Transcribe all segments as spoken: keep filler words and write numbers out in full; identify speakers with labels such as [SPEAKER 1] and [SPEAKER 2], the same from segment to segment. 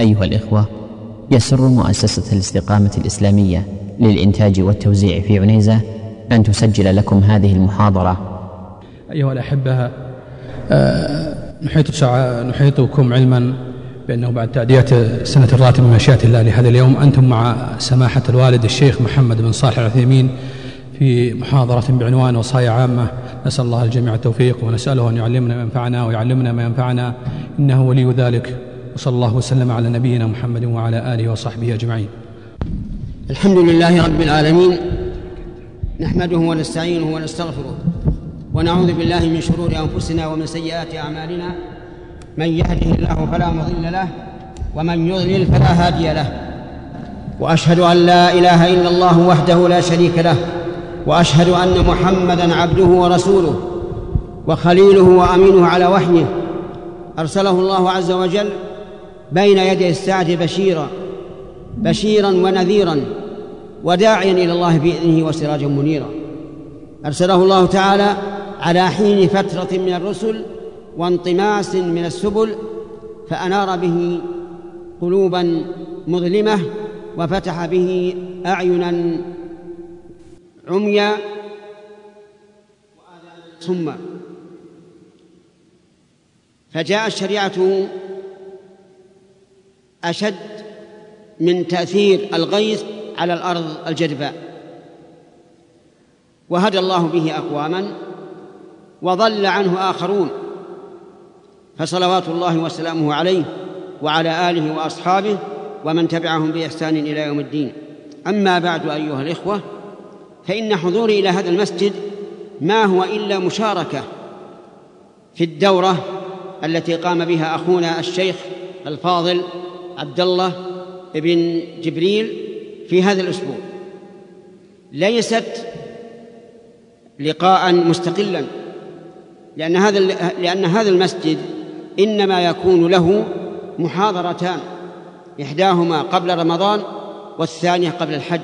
[SPEAKER 1] أيها الإخوة، يسر مؤسسة الاستقامة الإسلامية للإنتاج والتوزيع في عنيزة أن تسجل لكم هذه المحاضرة.
[SPEAKER 2] أيها الأحبة، نحيط نحيطكم علما بأنه بعد تأدية سنة الراتب من مشيئة الله لهذا اليوم أنتم مع سماحة الوالد الشيخ محمد بن صالح العثيمين في محاضرة بعنوان وصايا عامة. نسأل الله الجميع التوفيق ونسأله أن يعلمنا ما ينفعنا ويعلمنا ما ينفعنا، إنه ولي ذلك. وصلى الله وسلم على نبينا محمد وعلى آله وصحبه أجمعين.
[SPEAKER 3] الحمد لله رب العالمين، نحمده ونستعينه ونستغفره ونعوذ بالله من شرور أنفسنا ومن سيئات أعمالنا، من يهده الله فلا مضل له ومن يضلل فلا هادي له، وأشهد أن لا إله إلا الله وحده لا شريك له، وأشهد أن محمدًا عبده ورسوله وخليله وأمينه على وحيه، أرسله الله عز وجل بين يدي الساعة بشيرا بشيرا ونذيرا وداعيا إلى الله بإذنه وسراجا منيرا. أرسله الله تعالى على حين فترة من الرسل وانطماس من السبل، فأنار به قلوبا مظلمة وفتح به أعينا عميا وآذانا صما، فجاءت شريعته أشد من تأثير الغيث على الأرض الجدباء، وهدى الله به أقواما وضل عنه آخرون، فصلوات الله وسلامه عليه وعلى آله وأصحابه ومن تبعهم بإحسان إلى يوم الدين. أما بعد أيها الإخوة، فإن حضوري إلى هذا المسجد ما هو إلا مشاركة في الدورة التي قام بها أخونا الشيخ الفاضل عبد الله بن جبريل في هذا الأسبوع، ليست لقاء مستقلا، لأن هذا لأن هذا المسجد إنما يكون له محاضرتان، إحداهما قبل رمضان والثانية قبل الحج.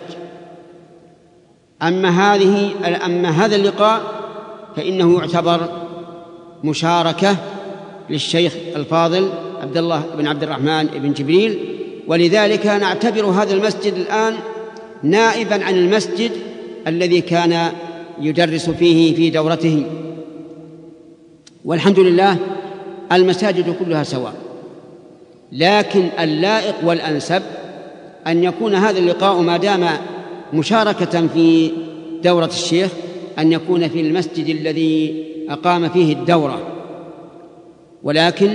[SPEAKER 3] أما هذه أما هذا اللقاء فإنه يعتبر مشاركة للشيخ الفاضل عبد الله بن عبد الرحمن بن جبريل، ولذلك نعتبر هذا المسجد الآن نائبا عن المسجد الذي كان يدرس فيه في دورته. والحمد لله المساجد كلها سواء، لكن اللائق والأنسب أن يكون هذا اللقاء ما دام مشاركة في دورة الشيخ أن يكون في المسجد الذي أقام فيه الدورة. ولكن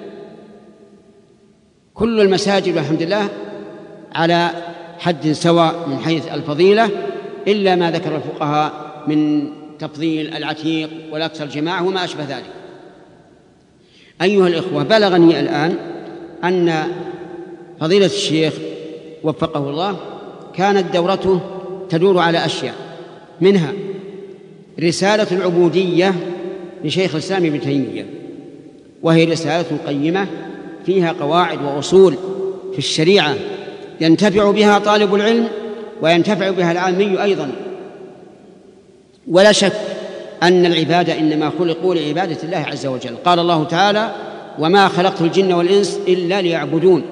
[SPEAKER 3] كل المساجد والحمد لله على حد سواء من حيث الفضيلة، إلا ما ذكر الفقهاء من تفضيل العتيق والأكثر جماعة وما أشبه ذلك. أيها الإخوة، بلغني الآن أن فضيلة الشيخ وفقه الله كانت دورته تدور على أشياء، منها رسالة العبودية لشيخ الإسلام ابن تيمية، وهي رسالة قيمة فيها قواعد وأصول في الشريعة ينتفع بها طالب العلم وينتفع بها العامي أيضا. ولا شك أن العبادة إنما خلقوا لعبادة الله عز وجل. قال الله تعالى: وما خلقت الجن والإنس إلا ليعبدون.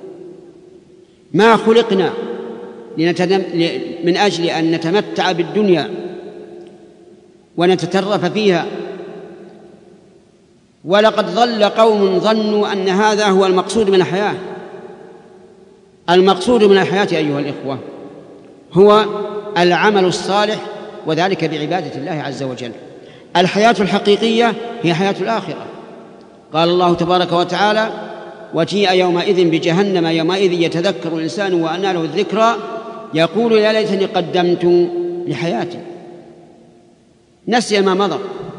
[SPEAKER 3] ما خلقنا من أجل أن نتمتع بالدنيا ونتترف فيها، ولقد ضل قوم ظنوا أن هذا هو المقصود من الحياة. المقصود من الحياة أيها الإخوة هو العمل الصالح، وذلك بعبادة الله عز وجل. الحياة الحقيقية هي حياة الآخرة. قال الله تبارك وتعالى: وجيء يومئذ بجهنم يومئذ يتذكر الإنسان وأنى له الذكرى يقول يا ليتني قدمت لحياتي. نسي ما مضى،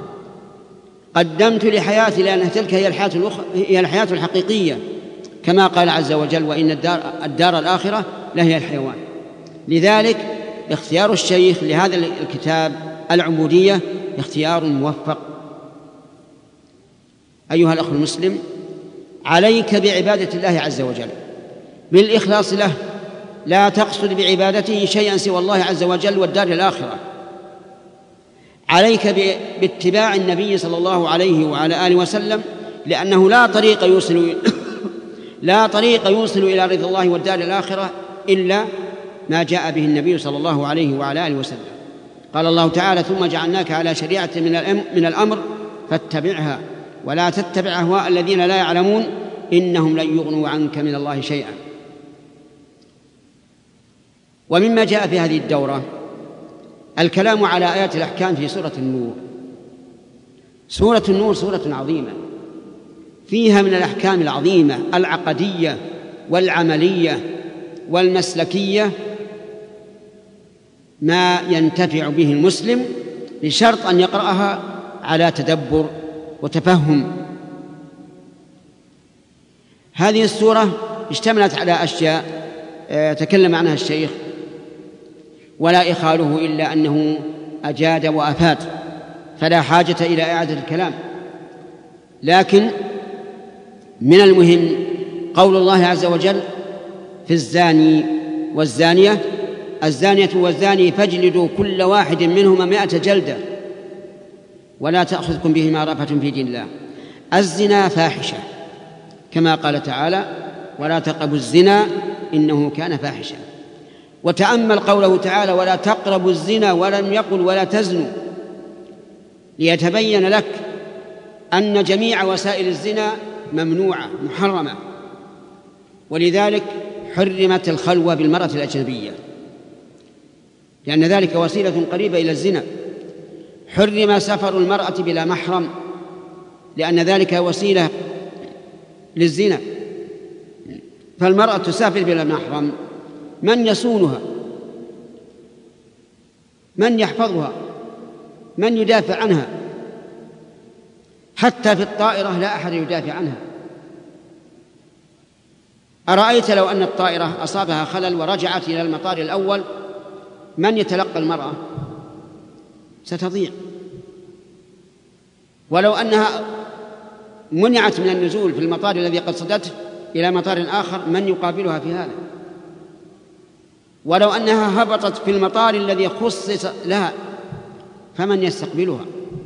[SPEAKER 3] قدمت لحياتي، لأن تلك هي الحياة الأخرى، هي الحياة الحقيقية، كما قال عز وجل: وإن الدار, الدار الآخرة لهي الحيوان. لذلك اختيار الشيخ لهذا الكتاب العبودية اختيار موفق. أيها الأخ المسلم، عليك بعبادة الله عز وجل بالإخلاص له، لا تقصد بعبادته شيئا سوى الله عز وجل والدار الآخرة. عليك باتباع النبي صلى الله عليه وعلى آله وسلم، لأنه لا طريق يوصل لا طريق يوصل إلى رضا الله والدار الآخرة إلا ما جاء به النبي صلى الله عليه وعلى آله وسلم. قال الله تعالى: ثم جعلناك على شريعة من الأمر فاتبعها ولا تتبع أهواء الذين لا يعلمون إنهم لن يغنوا عنك من الله شيئا. ومما جاء في هذه الدورة الكلام على آيات الأحكام في سورة النور. سورة النور سورة عظيمة فيها من الأحكام العظيمة العقدية والعملية والمسلكية ما ينتفع به المسلم بشرط أن يقرأها على تدبر وتفهم. هذه السورة اشتملت على أشياء تكلم عنها الشيخ ولا إخاله إلا أنه أجاد وأفاد، فلا حاجة إلى إعادة الكلام. لكن من المهم قول الله عز وجل في الزاني والزانية: الزانية والزاني فاجلدوا كل واحد منهما مائة جلدة ولا تأخذكم بهما رأفة في دين الله. الزنا فاحشة كما قال تعالى: ولا تقربوا الزنا إنه كان فاحشة. وتأمل قوله تعالى: ولا تقربوا الزنا، ولم يقل ولا تزنوا، ليتبين لك أن جميع وسائل الزنا ممنوعة محرمة. ولذلك حرمت الخلوة بالمرأة الأجنبية لأن ذلك وسيلة قريبة إلى الزنا. حرم سفر المرأة بلا محرم لأن ذلك وسيلة للزنا. فالمرأة تسافر بلا محرم، من يصونها؟ من يحفظها؟ من يدافع عنها؟ حتى في الطائرة لا أحد يدافع عنها. أرأيت لو أن الطائرة أصابها خلل ورجعت إلى المطار الأول، من يتلقى المرأة؟ ستضيع. ولو أنها منعت من النزول في المطار الذي قد صدته إلى مطار آخر، من يقابلها في هذا؟ ولو أنها هبطت في المطار الذي خصص لها، فمن يستقبلها؟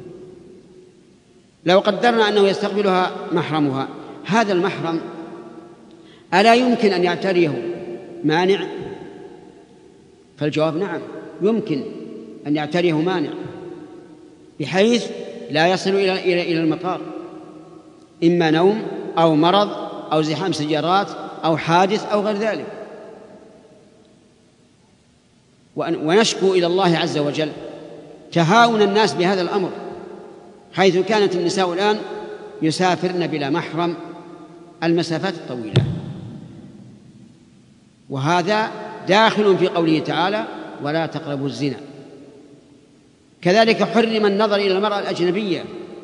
[SPEAKER 3] لو قدرنا أنه يستقبلها محرمها، هذا المحرم ألا يمكن أن يعتريه مانع؟ فالجواب نعم، يمكن أن يعتريه مانع بحيث لا يصل إلى إلى المطار، إما نوم أو مرض أو زحام سيارات أو حادث أو غير ذلك. ونشكو إلى الله عز وجل تهاون الناس بهذا الأمر، حيث كانت النساء الآن يسافرن بلا محرم المسافات الطويلة، وهذا داخل في قوله تعالى: ولا تقربوا الزنا. كذلك حرم النظر إلى المرأة الأجنبية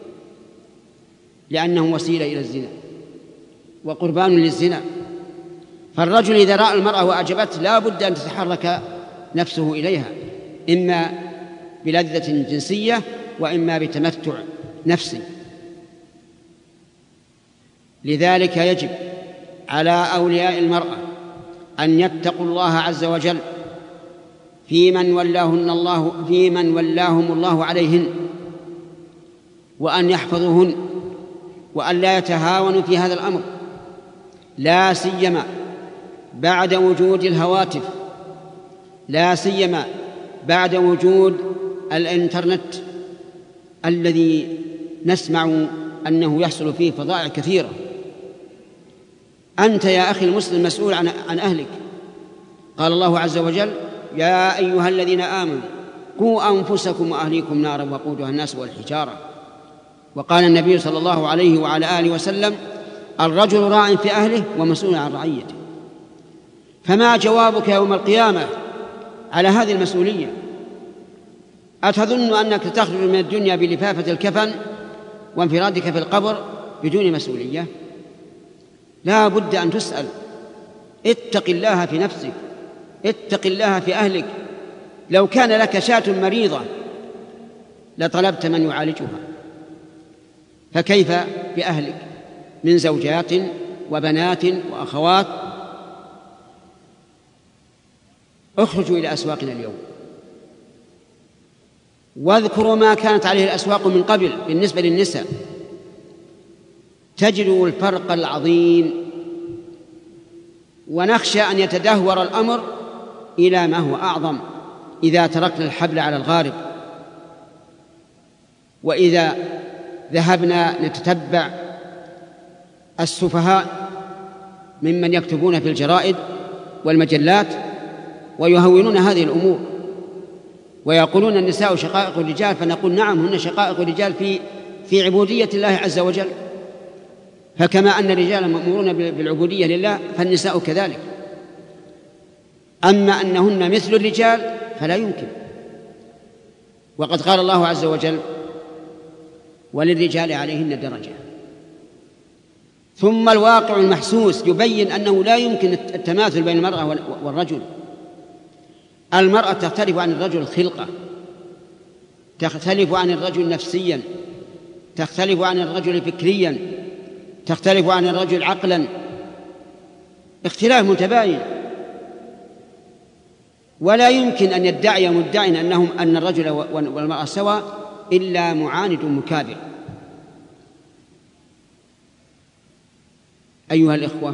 [SPEAKER 3] لأنه وسيلة إلى الزنا وقربان للزنا. فالرجل إذا رأى المرأة وأعجبته لا بد أن تتحرك نفسه إليها، إما بلذة جنسية وإما بتمتع نفسي. لذلك يجب على أولياء المرأة أن يتقوا الله عز وجل في من ولاهن الله في من ولاهم الله عليهن، وأن يحفظوهن، وأن لا يتهاونوا في هذا الأمر، لا سيما بعد وجود الهواتف، لا سيما بعد وجود الإنترنت الذي نسمع أنه يحصل فيه فظائع كثيرة. أنت يا أخي المسلم مسؤول عن عن أهلك. قال الله عز وجل: يا أيها الذين آمنوا قوا أنفسكم وأهليكم نارا وقودها الناس والحجارة. وقال النبي صلى الله عليه وعلى آله وسلم: الرجل راع في أهله ومسؤول عن رعيته. فما جوابك يوم القيامة على هذه المسؤولية؟ أتظن أنك تخرج من الدنيا بلفافة الكفن وانفرادك في القبر بدون مسؤولية؟ لا بد أن تسأل. اتق الله في نفسك، اتق الله في أهلك. لو كان لك شاة مريضة لطلبت من يعالجها، فكيف بأهلك من زوجات وبنات وأخوات؟ اخرجوا إلى أسواقنا اليوم واذكروا ما كانت عليه الأسواق من قبل بالنسبة للنساء، تجدوا الفرق العظيم ونخشى أن يتدهور الأمر إلى ما هو أعظم إذا تركنا الحبل على الغارب، وإذا ذهبنا نتتبع السفهاء ممن يكتبون في الجرائد والمجلات ويهونون هذه الأمور ويقولون النساء شقائق الرجال، فنقول نعم هن شقائق الرجال في في عبودية الله عز وجل، فكما أن الرجال مأمورون بالعبودية لله فالنساء كذلك. أما أنهن مثل الرجال فلا يمكن، وقد قال الله عز وجل وللرجال عليهن درجة. ثم الواقع المحسوس يبين أنه لا يمكن التماثل بين المرأة والرجل. المرأة تختلف عن الرجل خلقة، تختلف عن الرجل نفسيا، تختلف عن الرجل فكريا، تختلف عن الرجل عقلا، اختلاف متباين. ولا يمكن أن يدعي مدع أنهم أن الرجل والمرأة سواء إلا معاند مكابر. أيها الإخوة،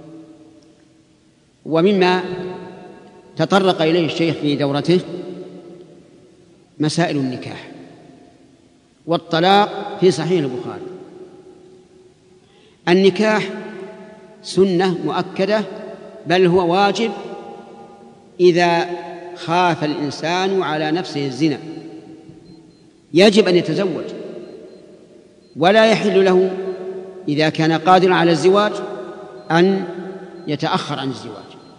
[SPEAKER 3] ومما تطرق إليه الشيخ في دورته مسائل النكاح والطلاق في صحيح البخاري. النكاح سنة مؤكدة، بل هو واجب إذا خاف الإنسان على نفسه الزنا، يجب أن يتزوج، ولا يحل له إذا كان قادرا على الزواج أن يتأخر عن الزواج،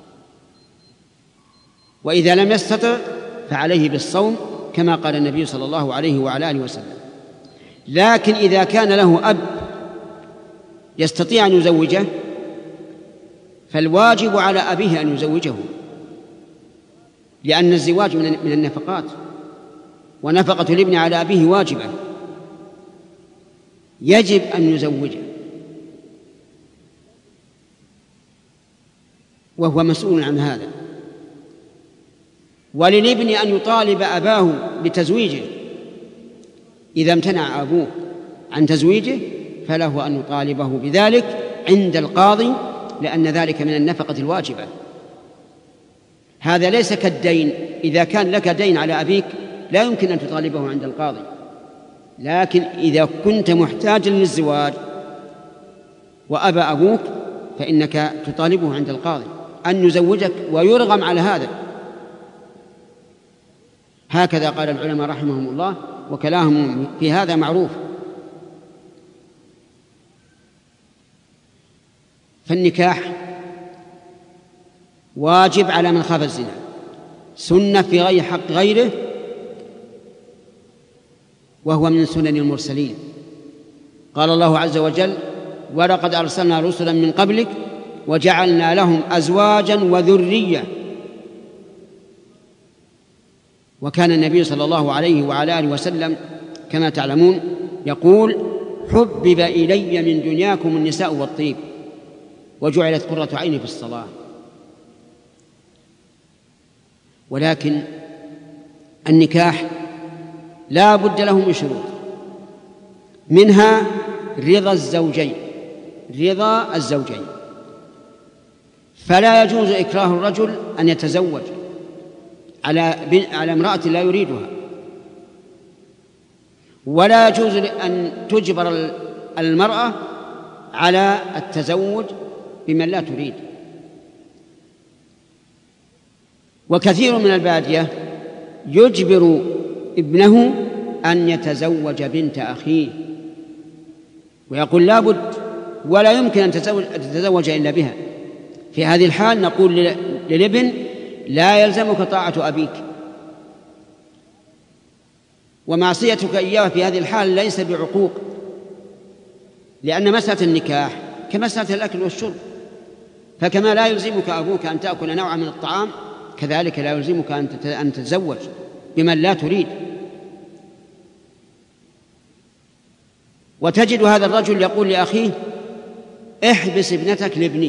[SPEAKER 3] وإذا لم يستطع فعليه بالصوم كما قال النبي صلى الله عليه وعلى آله وسلم. لكن إذا كان له أب يستطيع أن يزوجه فالواجب على أبيه أن يزوجه، لأن الزواج من النفقات، ونفقة الابن على أبيه واجبة، يجب أن يزوجه وهو مسؤول عن هذا. وللابن أن يطالب أباه بتزويجه، إذا امتنع أبوه عن تزويجه فله أن يطالبه بذلك عند القاضي، لأن ذلك من النفقة الواجبة. هذا ليس كالدين، إذا كان لك دين على أبيك لا يمكن أن تطالبه عند القاضي، لكن إذا كنت محتاجا للزواج وأبى أبوك فإنك تطالبه عند القاضي أن يزوجك ويرغم على هذا. هكذا قال العلماء رحمهم الله، وكلامهم في هذا معروف. فالنكاح واجب على من خاف الزنا، سنة في غير حق غيره، وهو من سنن المرسلين. قال الله عز وجل: ولقد أرسلنا رسلا من قبلك وجعلنا لهم أزواجا وذرية. وكان النبي صلى الله عليه وعلى آله وسلم كما تعلمون يقول: حبب إلي من دنياكم النساء والطيب وجعلت قرة عيني في الصلاة. ولكن النكاح لا بد له من شروط، منها رضا الزوجين رضا الزوجين فلا يجوز إكراه الرجل أن يتزوج على على امرأة لا يريدها، ولا يجوز أن تجبر المرأة على التزوج بمن لا تريد. وكثير من البادية يجبر ابنه أن يتزوج بنت أخيه ويقول لا بد ولا يمكن أن تتزوج إلا بها. في هذه الحال نقول للابن: لا يلزمك طاعة أبيك، ومعصيتك إياه في هذه الحال ليس بعقوق، لأن مسألة النكاح كمسألة الأكل والشرب، فكما لا يلزمك أبوك أن تأكل نوعا من الطعام كذلك لا يلزمك أن تتزوج بمن لا تريد. وتجد هذا الرجل يقول لأخيه: احبس ابنتك لابني،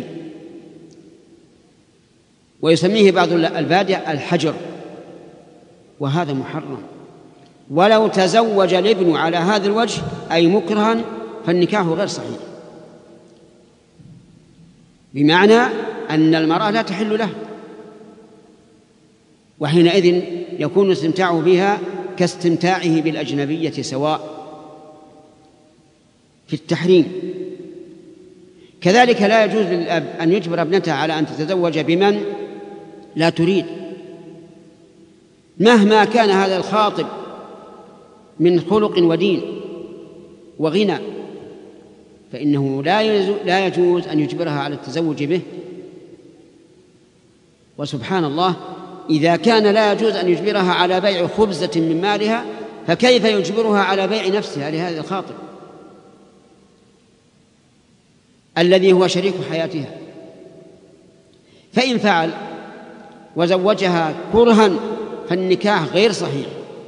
[SPEAKER 3] ويسميه بعض البادية الحجر، وهذا محرم. ولو تزوج الابن على هذا الوجه أي مكرها فالنكاح غير صحيح، بمعنى أن المرأة لا تحل له، وحينئذ يكون استمتاعه بها كاستمتاعه بالأجنبية سواء في التحريم. كذلك لا يجوز للأب أن يجبر ابنته على أن تتزوج بمن لا تريد، مهما كان هذا الخاطب من خلق ودين وغنى، فإنه لا يجوز أن يجبرها على التزوج به. وسبحان الله، إذا كان لا يجوز أن يجبرها على بيع خبزة من مالها، فكيف يجبرها على بيع نفسها لهذا الخاطب الذي هو شريك حياتها؟ فإن فعل وزوجها كرها فالنكاح غير صحيح،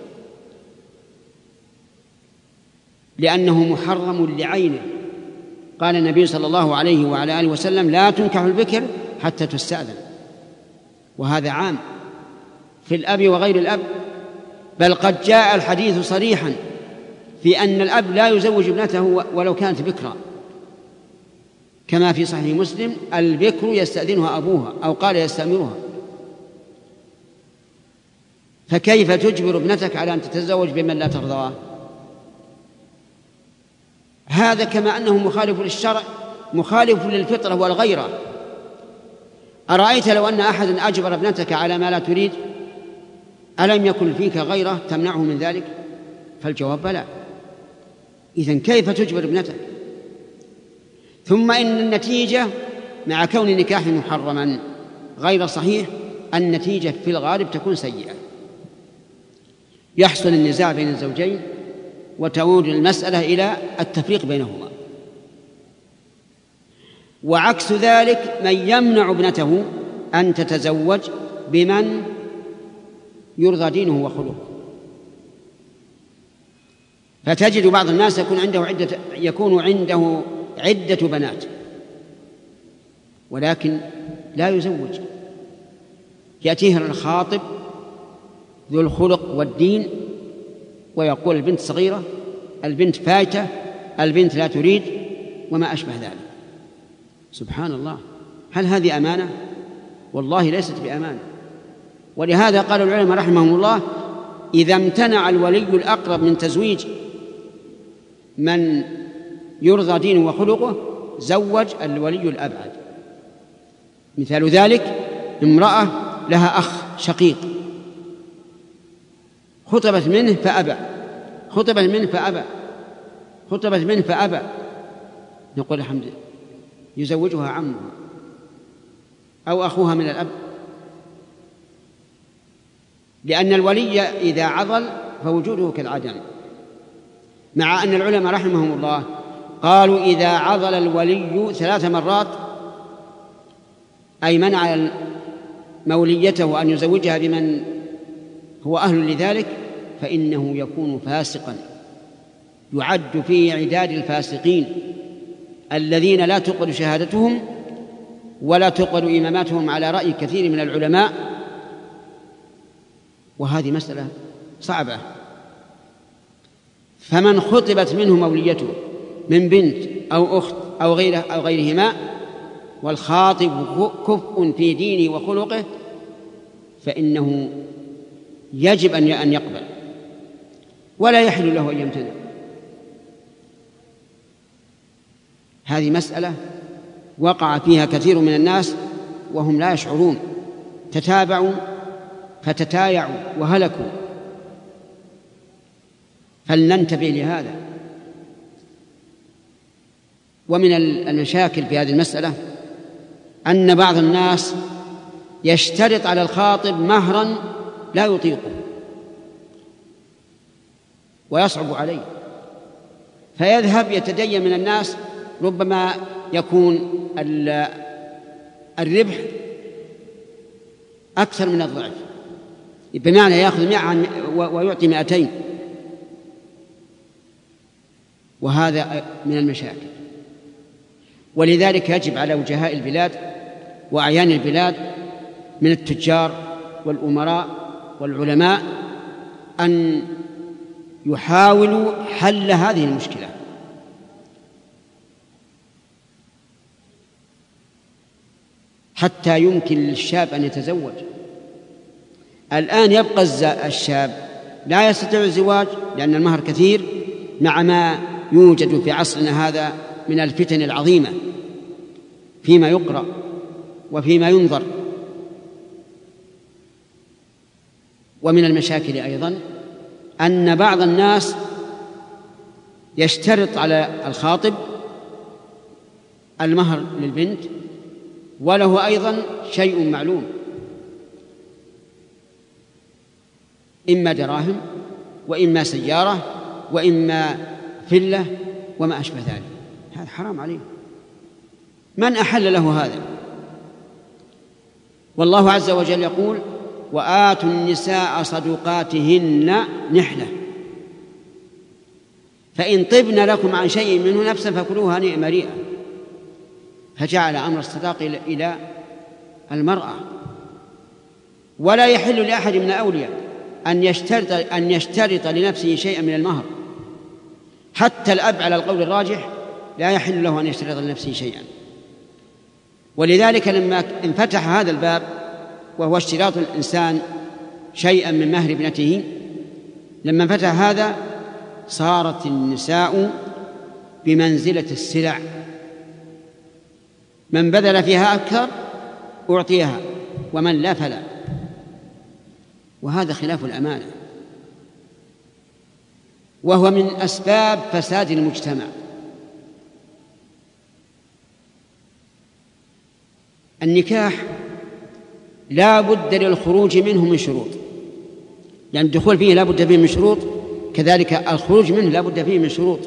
[SPEAKER 3] لأنه محرم لعينه. قال النبي صلى الله عليه وعلى آله وسلم: لا تنكح البكر حتى تستأذن. وهذا عام في الأب وغير الأب، بل قد جاء الحديث صريحا في أن الأب لا يزوج ابنته ولو كانت بكرا، كما في صحيح مسلم: البكر يستأذنها أبوها، أو قال يستأمرها. فكيف تجبر ابنتك على أن تتزوج بمن لا ترضاه؟ هذا كما أنه مخالف للشرع مخالف للفطرة والغيرة. أرأيت لو أن أحدا أجبر ابنتك على ما لا تريد، ألم يكن فيك غيرة تمنعه من ذلك؟ فالجواب بلى. إذن كيف تجبر ابنتك؟ ثم إن النتيجة مع كون النكاح محرما غير صحيح، النتيجة في الغالب تكون سيئة، يحصل النزاع بين الزوجين وتعود المسألة إلى التفريق بينهما. وعكس ذلك من يمنع ابنته أن تتزوج بمن يرضى دينه وخلقه. فتجد بعض الناس يكون عنده عدة يكون عنده عدة بنات ولكن لا يزوج، يأتيه الخاطب ذو الخلق والدين ويقول البنت صغيرة، البنت فايتة، البنت لا تريد، وما أشبه ذلك. سبحان الله، هل هذه أمانة؟ والله ليست بأمانة. ولهذا قال العلماء رحمهم الله: إذا امتنع الولي الأقرب من تزويج من يرضى دينه وخلقه زوج الولي الأبعد. مثال ذلك امرأة لها أخ شقيق، خطبت منه فأبى، خطبت منه فأبى، خطبت منه فأبى، نقول الحمد لله، يزوجها عمها أو أخوها من الأب، لأن الولي إذا عضل فوجوده كالعدم. مع أن العلماء رحمهم الله قالوا إذا عضل الولي ثلاث مرات، أي منع موليته أن يزوجها بمن هو أهل لذلك، فإنه يكون فاسقا، يعد في عداد الفاسقين الذين لا تقبل شهادتهم ولا تقبل إماماتهم على رأي كثير من العلماء. وهذه مسألة صعبة. فمن خطبت منه موليته من بنت أو أخت أو غيره أو غيرهما والخاطب كفء في دينه وخلقه، فإنه يجب أن يقبل، ولا يحل له أن يمتنع. هذه مسألة وقع فيها كثير من الناس وهم لا يشعرون، تتابعوا فتتايعوا وهلكوا. فلننتبه لهذا. ومن المشاكل في هذه المسألة أن بعض الناس يشترط على الخاطب مهرا لا يطيقه ويصعب عليه، فيذهب يتدين من الناس، ربما يكون الربح أكثر من الضعف، بمعنى يأخذ مئة ويعطي مئتين، وهذا من المشاكل. ولذلك يجب على وجهاء البلاد وأعيان البلاد من التجار والأمراء والعلماء أن يحاولوا حل هذه المشكلة. حتى يمكن للشاب أن يتزوج. الآن يبقى الشاب لا يستطيع الزواج لأن المهر كثير، مع ما يوجد في عصرنا هذا من الفتن العظيمة فيما يقرأ وفيما ينظر. ومن المشاكل أيضا أن بعض الناس يشترط على الخاطب المهر للبنت وله أيضا شيء معلوم، إما دراهم وإما سيارة وإما فلة وما أشبه ذلك. هذا حرام عليه. من أحل له هذا؟ والله عز وجل يقول: وآتوا النساء صدقاتهن نحلة فإن طبن لكم عن شيء منه نفسا فكلوها هنيئا مريئا. فجعل أمر الصداق إلى المرأة. ولا يحل لأحد من الأولياء أن يشترط, أن يشترط لنفسه شيئا من المهر. حتى الأب على القول الراجح لا يحل له أن يشترط لنفسه شيئا. ولذلك لما انفتح هذا الباب وهو اشتراط الإنسان شيئا من مهر ابنته، لما انفتح هذا صارت النساء بمنزلة السلع، من بذل فيها أكثر أعطيها ومن لا فلا، وهذا خلاف الأمانة، وهو من أسباب فساد المجتمع. النكاح لا بد للخروج منه من شروط، يعني الدخول فيه لا بد فيه من شروط، كذلك الخروج منه لا بد فيه من شروط.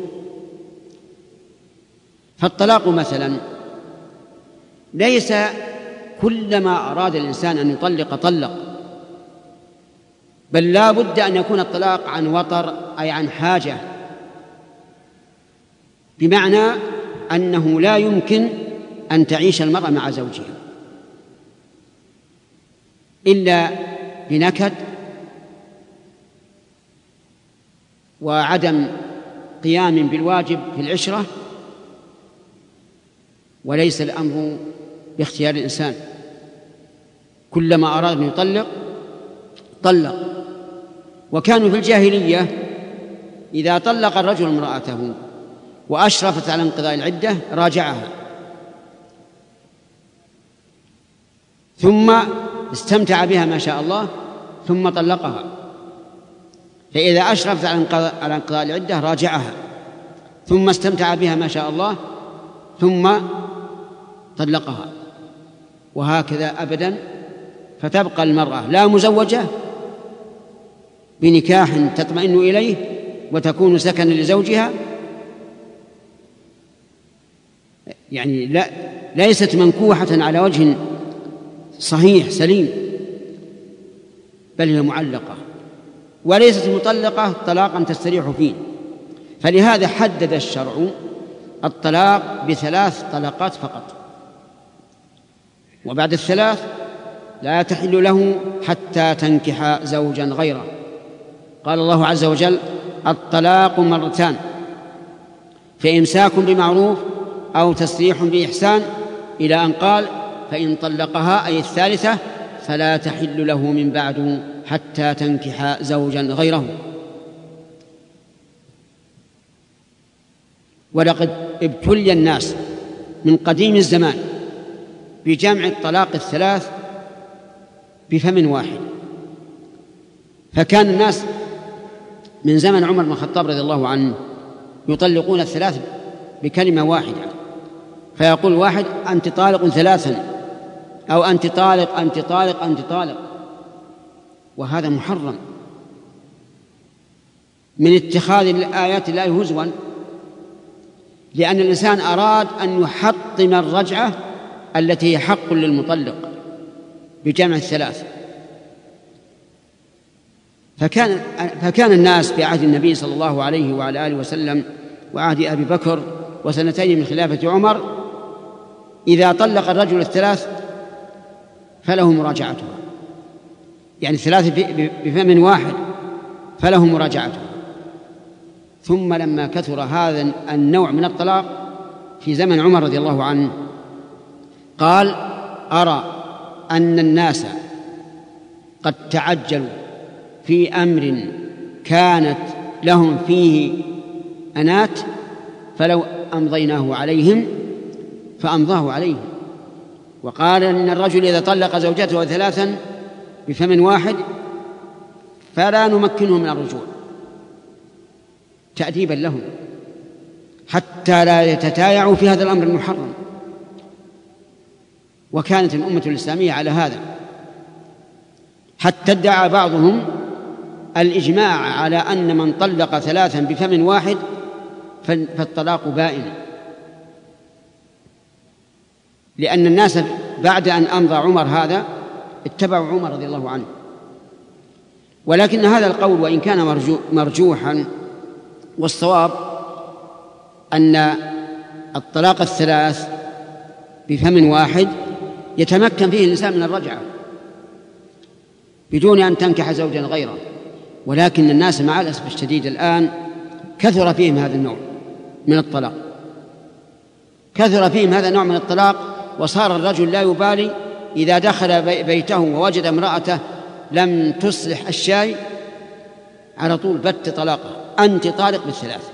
[SPEAKER 3] فالطلاق مثلا ليس كلما أراد الإنسان أن يطلق طلق، بل لا بد أن يكون الطلاق عن وطر، أي عن حاجة، بمعنى أنه لا يمكن أن تعيش المرأة مع زوجها إلا بنكد وعدم قيام بالواجب في العشرة، وليس الأمر باختيار الإنسان. كلما أراد أن يطلق طلق. وكانوا في الجاهلية إذا طلق الرجل امرأته وأشرفت على انقضاء العدة راجعها، ثم استمتع بها ما شاء الله ثم طلقها. فإذا أشرفت على انقضاء العدة راجعها ثم استمتع بها ما شاء الله ثم طلقها، وهكذا أبدا. فتبقى المرأة لا مزوجة بنكاح تطمئن إليه وتكون سكنا لزوجها، يعني لا ليست منكوحة على وجه صحيح سليم، بل هي معلقة، وليست مطلقة طلاقا تستريح فيه. فلهذا حدد الشرع الطلاق بثلاث طلقات فقط، وبعد الثلاث لا تحل له حتى تنكح زوجا غيره. قال الله عز وجل: الطلاق مرتان فإمساك بمعروف أو تسريح بإحسان، إلى أن قال: فإن طلقها أي الثالثة فلا تحل له من بعد حتى تنكح زوجا غيره. ولقد ابتلي الناس من قديم الزمان بجمع الطلاق الثلاث بفم واحد، فكان الناس من زمن عمر بن الخطاب رضي الله عنه يطلقون الثلاث بكلمة واحدة، فيقول واحد: أنت طالق ثلاثا، أو أنت طالق أنت طالق أنت طالق. وهذا محرم من اتخاذ الآيات الله هزوا، لأن الإنسان أراد أن يحطم الرجعة التي هي حق للمطلق بجمع الثلاث. فكان, فكان الناس في عهد النبي صلى الله عليه وعلى آله وسلم وعهد أبي بكر وسنتين من خلافة عمر إذا طلق الرجل الثلاث فله مراجعتها، يعني الثلاث بفم واحد فله مراجعتها. ثم لما كثر هذا النوع من الطلاق في زمن عمر رضي الله عنه قال: أرى أن الناس قد تعجلوا في أمر كانت لهم فيه أنات فلو أمضيناه عليهم فأمضاه عليهم. وقال إن الرجل إذا طلق زوجته ثلاثا بفم واحد فلا نمكنه من الرجوع تأديبا لهم حتى لا يتتايعوا في هذا الأمر المحرم. وكانت الأمة الإسلامية على هذا، حتى ادعى بعضهم الإجماع على أن من طلق ثلاثا بفم واحد فالطلاق بائن، لأن الناس بعد أن أمضى عمر هذا اتبعوا عمر رضي الله عنه. ولكن هذا القول وإن كان مرجوحا، والصواب أن الطلاق الثلاث بفم واحد يتمكن فيه الإنسان من الرجعة بدون أن تنكح زوجا غيره. ولكن الناس مع الأسف الشديد الآن كثر فيهم هذا النوع من الطلاق، كثر فيهم هذا النوع من الطلاق، وصار الرجل لا يبالي إذا دخل بيته ووجد امرأته لم تصلح الشاي على طول بت طلاقه، أنت طالق بالثلاث.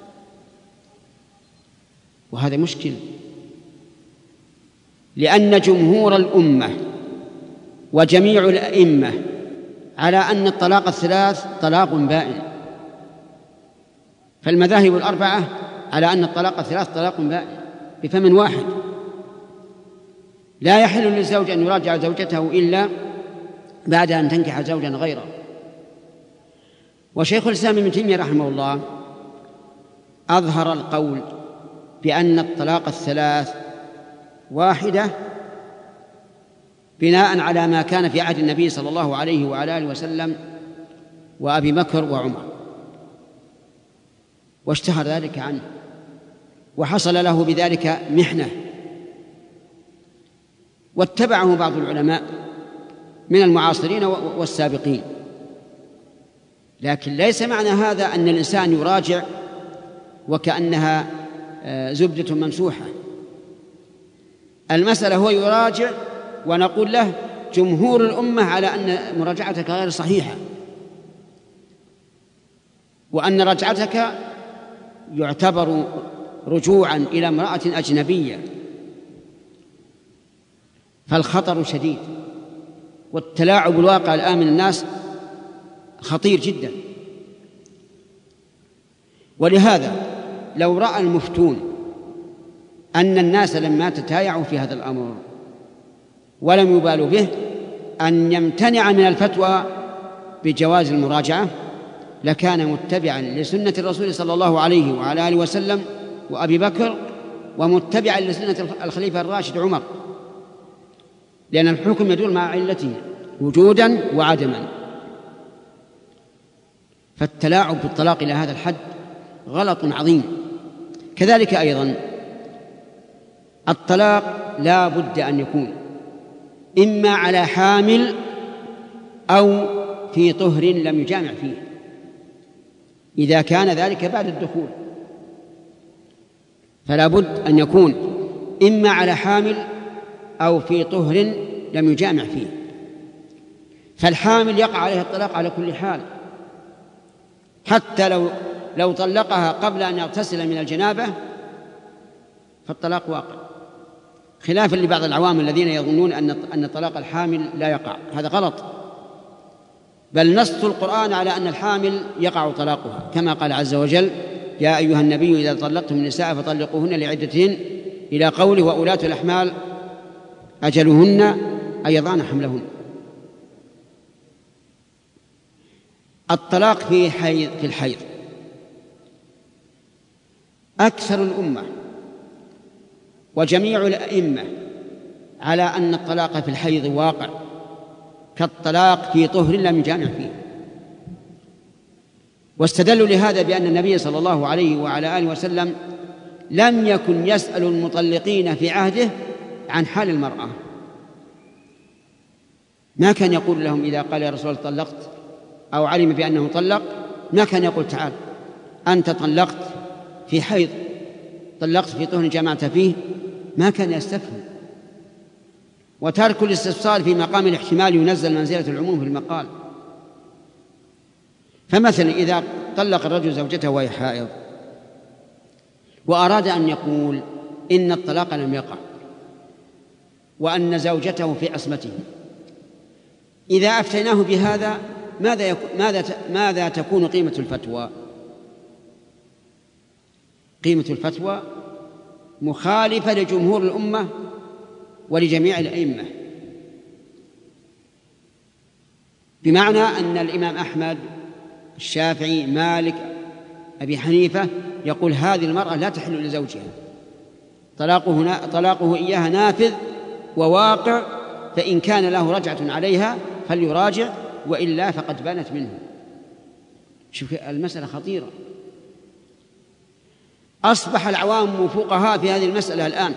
[SPEAKER 3] وهذا مشكل، لأن جمهور الأمة وجميع الأئمة على أن الطلاق الثلاث طلاق بائن، فالمذاهب الأربعة على أن الطلاق الثلاث طلاق بائن بفم واحد. لا يحل للزوج أن يراجع زوجته إلا بعد أن تنكح زوجا غيره. وشيخ الإسلام ابن تيمية رحمه الله أظهر القول بأن الطلاق الثلاث واحدة بناء على ما كان في عهد النبي صلى الله عليه وعلى آله وسلم وأبي بكر وعمر، واشتهر ذلك عنه وحصل له بذلك محنة، واتبعه بعض العلماء من المعاصرين والسابقين. لكن ليس معنى هذا أن الإنسان يراجع وكأنها زبدة ممسوحة. المسألة هو يراجع ونقول له جمهور الأمة على أن مراجعتك غير صحيحة، وأن رجعتك يعتبر رجوعا إلى امرأة أجنبية، فالخطر شديد، والتلاعب بالواقع الآن من الناس خطير جدا. ولهذا لو رأى المفتون أن الناس لما تتايعوا في هذا الأمر ولم يبالوا به أن يمتنع من الفتوى بجواز المراجعة لكان متبعا لسنة الرسول صلى الله عليه وعلى آله وسلم وأبي بكر، ومتبعا لسنة الخليفة الراشد عمر، لأن الحكم يدور مع علته وجودا وعدما. فالتلاعب بالطلاق إلى هذا الحد غلط عظيم. كذلك أيضا الطلاق لا بد أن يكون إما على حامل أو في طهر لم يجامع فيه، إذا كان ذلك بعد الدخول فلا بد أن يكون إما على حامل أو في طهر لم يجامع فيه. فالحامل يقع عليه الطلاق على كل حال، حتى لو لو طلقها قبل أن يغتسل من الجنابة فالطلاق واقع، خلافا لبعض العوام الذين يظنون أن أن طلاق الحامل لا يقع. هذا غلط، بل نص القرآن على أن الحامل يقع طلاقها، كما قال عز وجل: يا أيها النبي إذا طلقتم النساء فطلقوهن لعدتهن، إلى قوله: وأولاة الأحمال أجلهن أن يضعن حملهن. الطلاق في حيض في الحيض أكثر الأمة وجميع الأئمة على أن الطلاق في الحيض واقع كالطلاق في طهر لم يجامع فيه، واستدلوا لهذا بأن النبي صلى الله عليه وعلى آله وسلم لم يكن يسأل المطلقين في عهده عن حال المرأة، ما كان يقول لهم إذا قال يا رسول الله طلقت أو علم بأنه طلق، ما كان يقول تعال أنت طلقت في حيض، طلقت في طهر جمعت فيه، ما كان يستفهم. وترك الاستفصال في مقام الاحتمال ينزل منزلة العموم في المقال. فمثلا إذا طلق الرجل زوجته وهي حائض وأراد أن يقول إن الطلاق لم يقع وأن زوجته في عصمته، إذا أفتيناه بهذا ماذا يكون ماذا ماذا تكون قيمة الفتوى؟ قيمة الفتوى مخالفة لجمهور الأمة ولجميع الأئمة، بمعنى أن الإمام أحمد، الشافعي، مالك، أبي حنيفة يقول هذه المرأة لا تحل لزوجها، طلاقه, طلاقه إياها نافذ وواقع، فإن كان له رجعة عليها فليراجع وإلا فقد بانت منه. شوف المسألة خطيرة. أصبح العوام فقهاء في هذه المسألة الآن،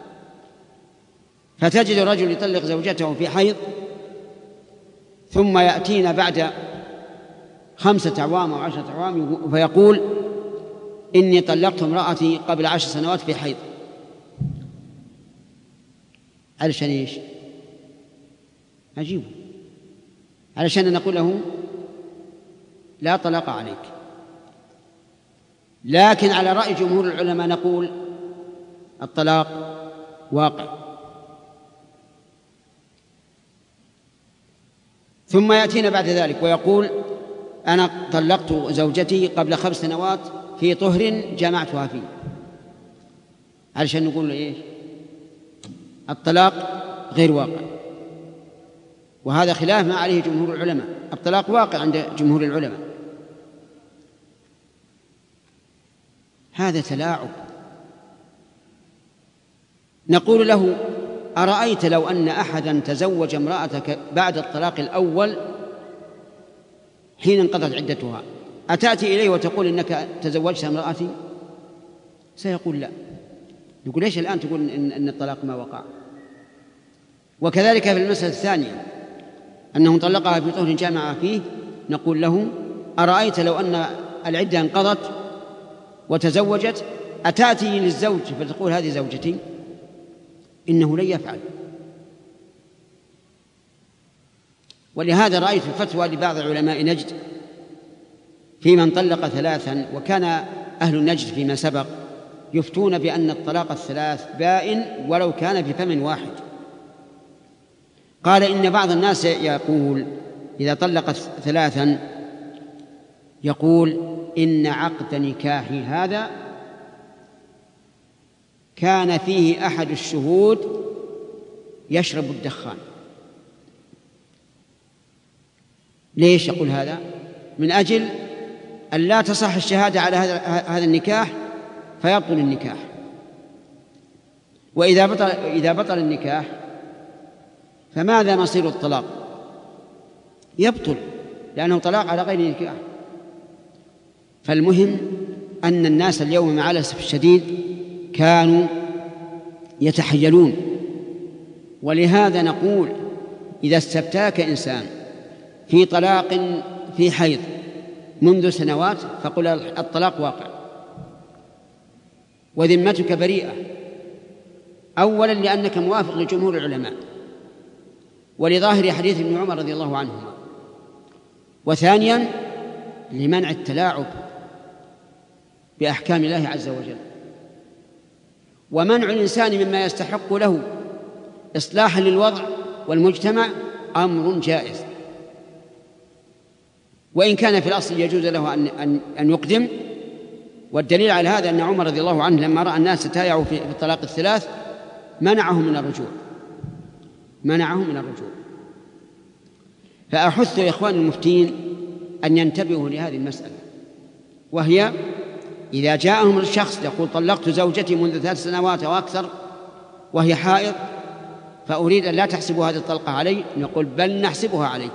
[SPEAKER 3] فتجد رجل يطلق زوجته في حيض ثم يأتينا بعد خمسة أعوام أو عشرة أعوام فيقول إني طلقت امرأتي قبل عشر سنوات في حيض. علشان إيش؟ عجيب. علشان نقول له لا طلاق عليك. لكن على رأي جمهور العلماء نقول الطلاق واقع. ثم يأتينا بعد ذلك ويقول أنا طلقت زوجتي قبل خمس سنوات في طهر جمعتها فيه، علشان نقول له إيش؟ الطلاق غير واقع. وهذا خلاف ما عليه جمهور العلماء. الطلاق واقع عند جمهور العلماء. هذا تلاعب. نقول له أرأيت لو أن أحدا تزوج امرأتك بعد الطلاق الأول حين انقضت عدتها، أتأتي إليه وتقول إنك تزوجت امرأتي؟ سيقول لا. يقول ليش الآن تقول إن, إن الطلاق ما وقع؟ وكذلك في المسألة الثانية أنه طلقها في طهر جامع فيه، نقول له أرأيت لو أن العدة انقضت وتزوجت أتأتي للزوج فتقول هذه زوجتي؟ إنه لن يفعل. ولهذا رأيت الفتوى لبعض علماء نجد في من طلق ثلاثا، وكان أهل النجد فيما سبق يفتون بأن الطلاق الثلاث بائن ولو كان في فم واحد. قال إن بعض الناس يقول إذا طلق ثلاثا يقول إن عقد نكاحي هذا كان فيه أحد الشهود يشرب الدخان. ليش يقول هذا؟ من أجل أن لا تصح الشهادة على هذا النكاح فيبطل النكاح. وإذا بطل, إذا بطل النكاح فماذا مصير الطلاق؟ يبطل، لأنه طلاق على غير نكاح. فالمهم أن الناس اليوم مع الأسف الشديد كانوا يتحيلون. ولهذا نقول إذا استفتاك إنسان في طلاق في حيض منذ سنوات فقل الطلاق واقع وذمتك بريئة، أولا لأنك موافق لجمهور العلماء ولظاهر حديث ابن عمر رضي الله عنهما، وثانيا لمنع التلاعب بأحكام الله عز وجل، ومنع الإنسان مما يستحق له إصلاحا للوضع والمجتمع أمر جائز، وإن كان في الأصل يجوز له أن, أن, أن يقدم. والدليل على هذا أن عمر رضي الله عنه لما رأى الناس تتايعوا في الطلاق الثلاث منعهم من الرجوع منعهم من الرجوع فأحث يا إخوان المفتين أن ينتبهوا لهذه المسألة، وهي إذا جاءهم الشخص يقول طلقت زوجتي منذ ثلاث سنوات أو أكثر وهي حائض فأريد أن لا تحسبوا هذه الطلقة علي، نقول بل نحسبها عليك.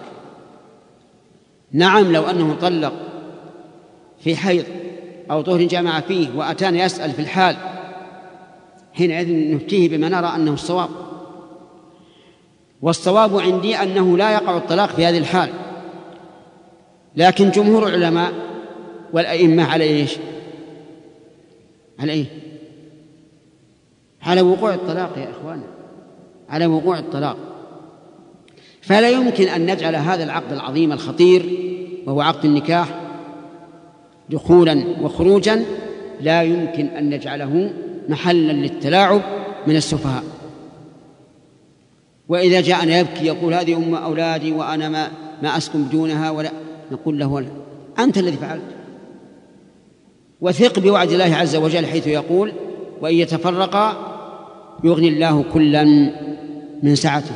[SPEAKER 3] نعم لو أنه طلق في حيض أو طهر جامع فيه وأتانا يسأل في الحال حينئذ نفتيه بما نرى أنه الصواب، والصواب عندي أنه لا يقع الطلاق في هذه الحال. لكن جمهور العلماء والأئمة على إيش؟ على إيه؟ على وقوع الطلاق يا إخوانا، على وقوع الطلاق. فلا يمكن أن نجعل هذا العقد العظيم الخطير وهو عقد النكاح دخولا وخروجا، لا يمكن أن نجعله محلا للتلاعب من السفهاء. وإذا جاءنا يبكي يقول هذه أم أولادي وأنا ما, ما أسكن بدونها، ولا نقول له أنت الذي فعلت، وثق بوعد الله عز وجل حيث يقول وإن يتفرقا يغني الله كلا من سعته.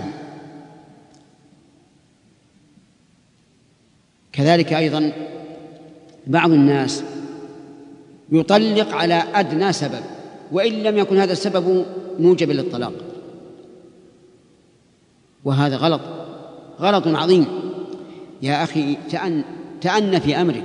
[SPEAKER 3] كذلك أيضا بعض الناس يطلق على أدنى سبب وإن لم يكن هذا السبب موجب للطلاق، وهذا غلط غلط عظيم. يا أخي تأن, تأن في أمرك،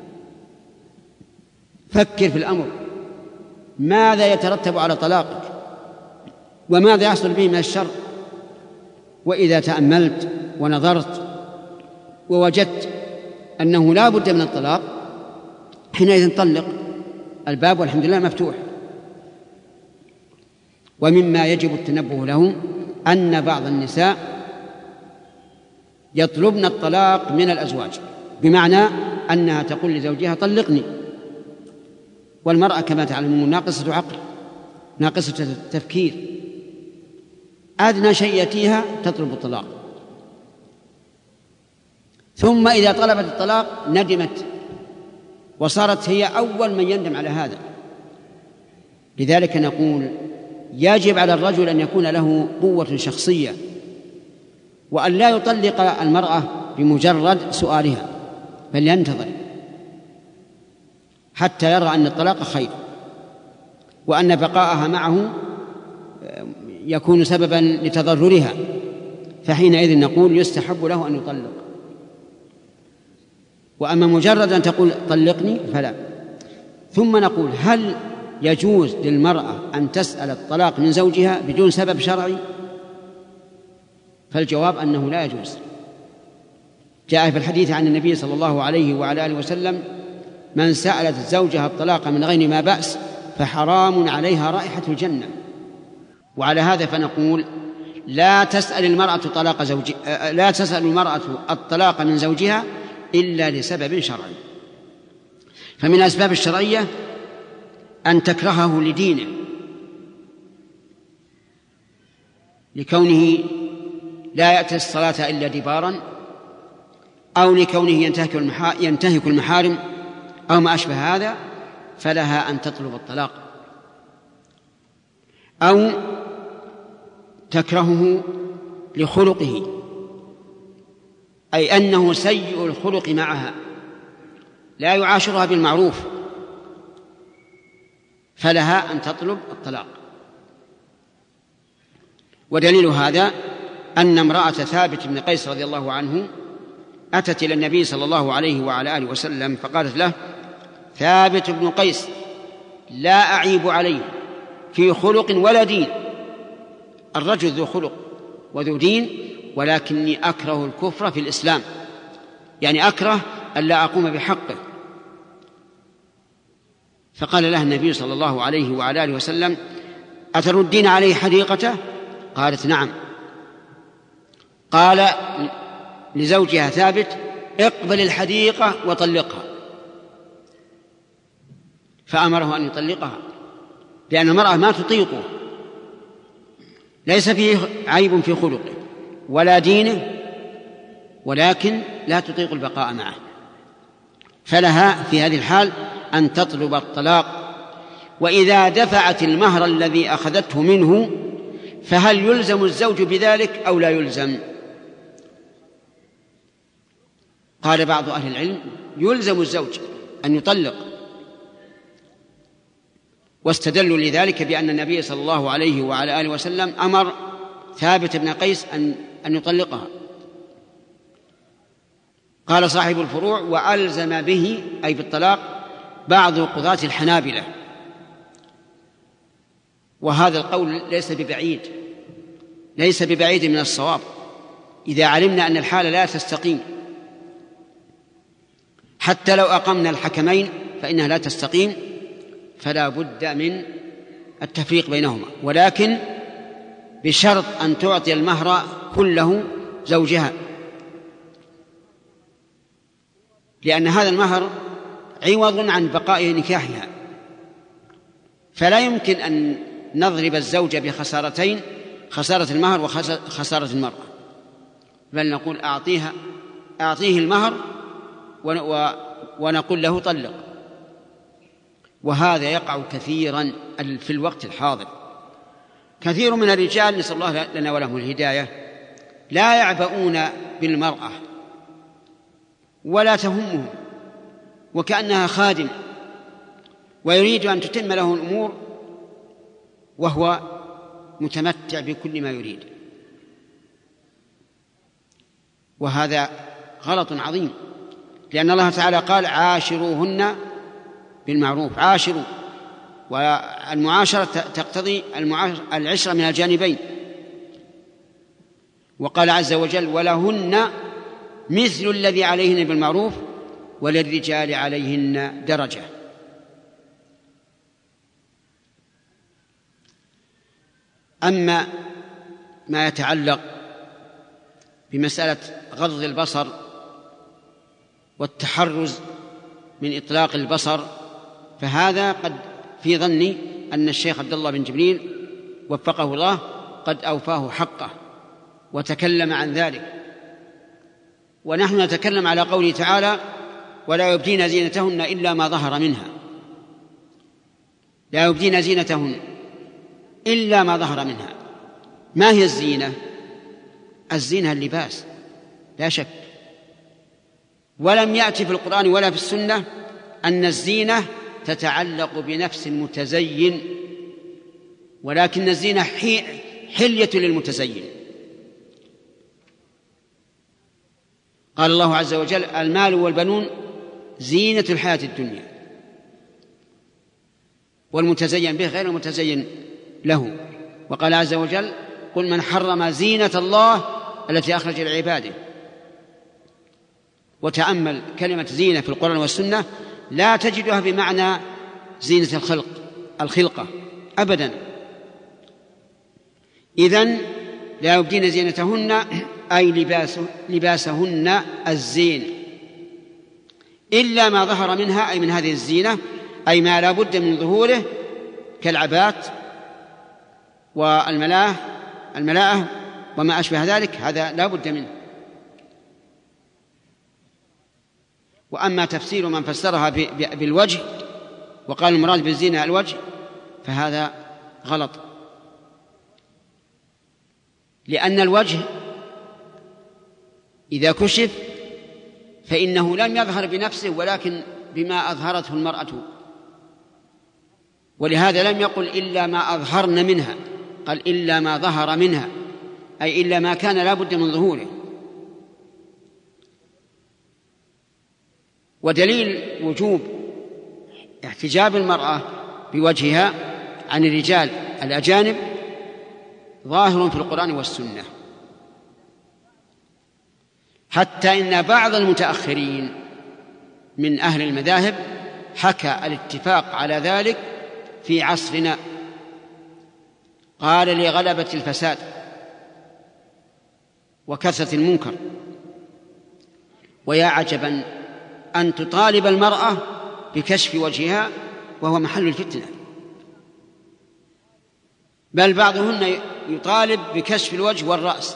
[SPEAKER 3] فكر في الأمر، ماذا يترتب على طلاقك وماذا يحصل به من الشر. وإذا تأملت ونظرت ووجدت أنه لا بد من الطلاق، حينئذ طلق، الباب والحمد لله مفتوح. ومما يجب التنبه له أن بعض النساء يطلبن الطلاق من الأزواج، بمعنى أنها تقول لزوجها طلقني، والمرأة كما تعلمون ناقصة عقل ناقصة تفكير، أدنى شيء يأتيها تطلب الطلاق، ثم إذا طلبت الطلاق ندمت وصارت هي أول من يندم على هذا. لذلك نقول يجب على الرجل أن يكون له قوة شخصية، وأن لا يطلق المرأة بمجرد سؤالها، بل ينتظر حتى يرى أن الطلاق خير، وأن بقاءها معه يكون سببا لتضررها، فحينئذ نقول يستحب له أن يطلق. وأما مجرد أن تقول طلقني فلا. ثم نقول هل يجوز للمرأة أن تسأل الطلاق من زوجها بدون سبب شرعي؟ فالجواب أنه لا يجوز. جاء في الحديث عن النبي صلى الله عليه وعلى آله وسلم من سألت زوجها الطلاق من غير ما بأس فحرام عليها رائحة الجنة. وعلى هذا فنقول لا تسأل المرأة طلاق زوجها، لا تسأل المرأة الطلاق من زوجها إلا لسبب شرعي. فمن الأسباب الشرعية أن تكرهه لدينه، لكونه لا يأتي الصلاة إلا دبارا، أو لكونه ينتهك المحارم أو ما أشبه هذا، فلها أن تطلب الطلاق. أو تكرهه لخلقه، أي أنه سيء الخلق معها، لا يعاشرها بالمعروف، فلها أن تطلب الطلاق. ودليل هذا أن امرأة ثابت بن قيس رضي الله عنه أتت إلى النبي صلى الله عليه وعلى آله وسلم فقالت له: ثابت بن قيس لا أعيب عليه في خلق ولا دين، الرجل ذو خلق وذو دين، ولكني أكره الكفر في الإسلام، يعني أكره أن لا أقوم بحقه. فقال لها النبي صلى الله عليه وعلى آله وسلم: أتردين عليه حديقته؟ قالت: نعم. قال لزوجها ثابت: اقبل الحديقة وطلقها. فأمره أن يطلقها، لأن المرأة ما تطيقه، ليس فيه عيب في خلقه ولا دينه، ولكن لا تطيق البقاء معه، فلها في هذه الحال أن تطلب الطلاق. وإذا دفعت المهر الذي أخذته منه فهل يلزم الزوج بذلك أو لا يلزم؟ قال بعض أهل العلم: يلزم الزوج أن يطلق، واستدلوا لذلك بأن النبي صلى الله عليه وعلى آله وسلم أمر ثابت بن قيس أن أن يطلقها. قال صاحب الفروع: وألزم به أي بالطلاق بعض قضاة الحنابلة، وهذا القول ليس ببعيد ليس ببعيد من الصواب، إذا علمنا أن الحالة لا تستقيم. حتى لو أقمنا الحكمين فإنها لا تستقيم، فلا بد من التفريق بينهما. ولكن بشرط أن تعطي المهر كله زوجها، لأن هذا المهر عوض عن بقاء نكاحها، فلا يمكن أن نضرب الزوجة بخسارتين، خسارة المهر وخسارة المرأة، بل نقول أعطيها أعطيه المهر ونقول له طلق. وهذا يقع كثيرا في الوقت الحاضر. كثير من الرجال نسأل الله لنا ولهم الهداية لا يعبؤون بالمرأة ولا تهمهم وكأنها خادم، ويريد أن تتم له الأمور وهو متمتع بكل ما يريد، وهذا غلط عظيم، لأن الله تعالى قال عاشروهن بالمعروف، عاشروا، والمعاشرة تقتضي العشرة من الجانبين. وقال عز وجل ولهن مثل الذي عليهن بالمعروف وللرجال عليهن درجة. أما ما يتعلق بمسألة غض البصر والتحرز من إطلاق البصر، فهذا قد في ظني أن الشيخ عبد الله بن جبريل وفقه الله قد أوفاه حقه وتكلم عن ذلك، ونحن نتكلم على قوله تعالى ولا يبدين زينتهن إلا ما ظهر منها، لا يبدين زينتهن إلا ما ظهر منها. ما هي الزينة؟ الزينة اللباس لا شك، ولم يأتي في القرآن ولا في السنة أن الزينة تتعلق بنفس المتزين، ولكن الزينة حلية للمتزين. قال الله عز وجل المال والبنون زينة الحياة الدنيا، والمتزين به غير المتزين له. وقال عز وجل قل من حرم زينة الله التي أخرج لعباده. وتأمل كلمة زينة في القرآن والسنة لا تجدها بمعنى زينة الخلق الخلقة أبدا. إذن لا يبدين زينتهن أي لباس لباسهن الزين إلا ما ظهر منها، أي من هذه الزينة، أي ما لا بد من ظهوره كالعبات والملاءة الملاءة وما أشبه ذلك، هذا لا بد منه. وأما تفسير من فسرها بالوجه وقال المراد بالزينة الوجه فهذا غلط، لأن الوجه إذا كشف فإنه لم يظهر بنفسه ولكن بما أظهرته المرأة، ولهذا لم يقل إلا ما أظهرن منها، قال إلا ما ظهر منها، أي إلا ما كان لا بد من ظهوره. ودليل وجوب احتجاب المرأة بوجهها عن الرجال الأجانب ظاهر في القرآن والسنة، حتى إن بعض المتأخرين من أهل المذاهب حكى الاتفاق على ذلك في عصرنا، قال لغلبة الفساد وكثرة المنكر. ويا عجبا أن تطالب المرأة بكشف وجهها وهو محل الفتنة، بل بعضهن يطالب بكشف الوجه والرأس،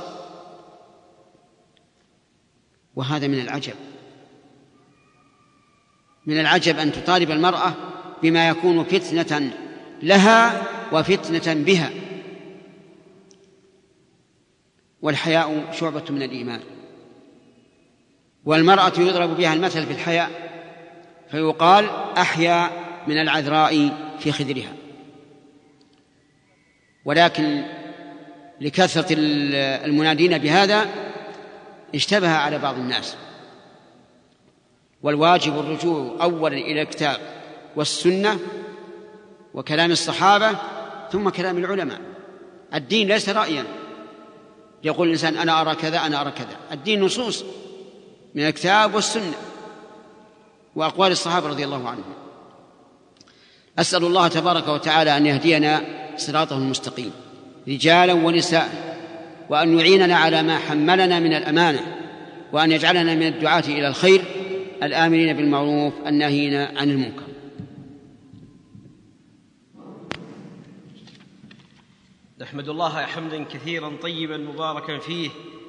[SPEAKER 3] وهذا من العجب. من العجب أن تطالب المرأة بما يكون فتنة لها وفتنة بها. والحياء شعبة من الإيمان، والمرأة يضرب بها المثل في الحياء فيقال أحيا من العذراء في خدرها. ولكن لكثرة المنادين بهذا اشتبه على بعض الناس، والواجب الرجوع أولا إلى الكتاب والسنة وكلام الصحابة ثم كلام العلماء. الدين ليس رأيا يقول الإنسان أنا أرى كذا أنا أرى كذا، الدين نصوص من الكتاب والسنة وأقوال الصحابة رضي الله عنهم. أسأل الله تبارك وتعالى أن يهدينا صراطه المستقيم. رجالا ونساء، وأن يعيننا على ما حملنا من الأمانة، وأن يجعلنا من الدعاة إلى الخير الآمرين بالمعروف الناهين عن المنكر.
[SPEAKER 4] نحمد الله حمدا كثيرا طيبا مباركا فيه،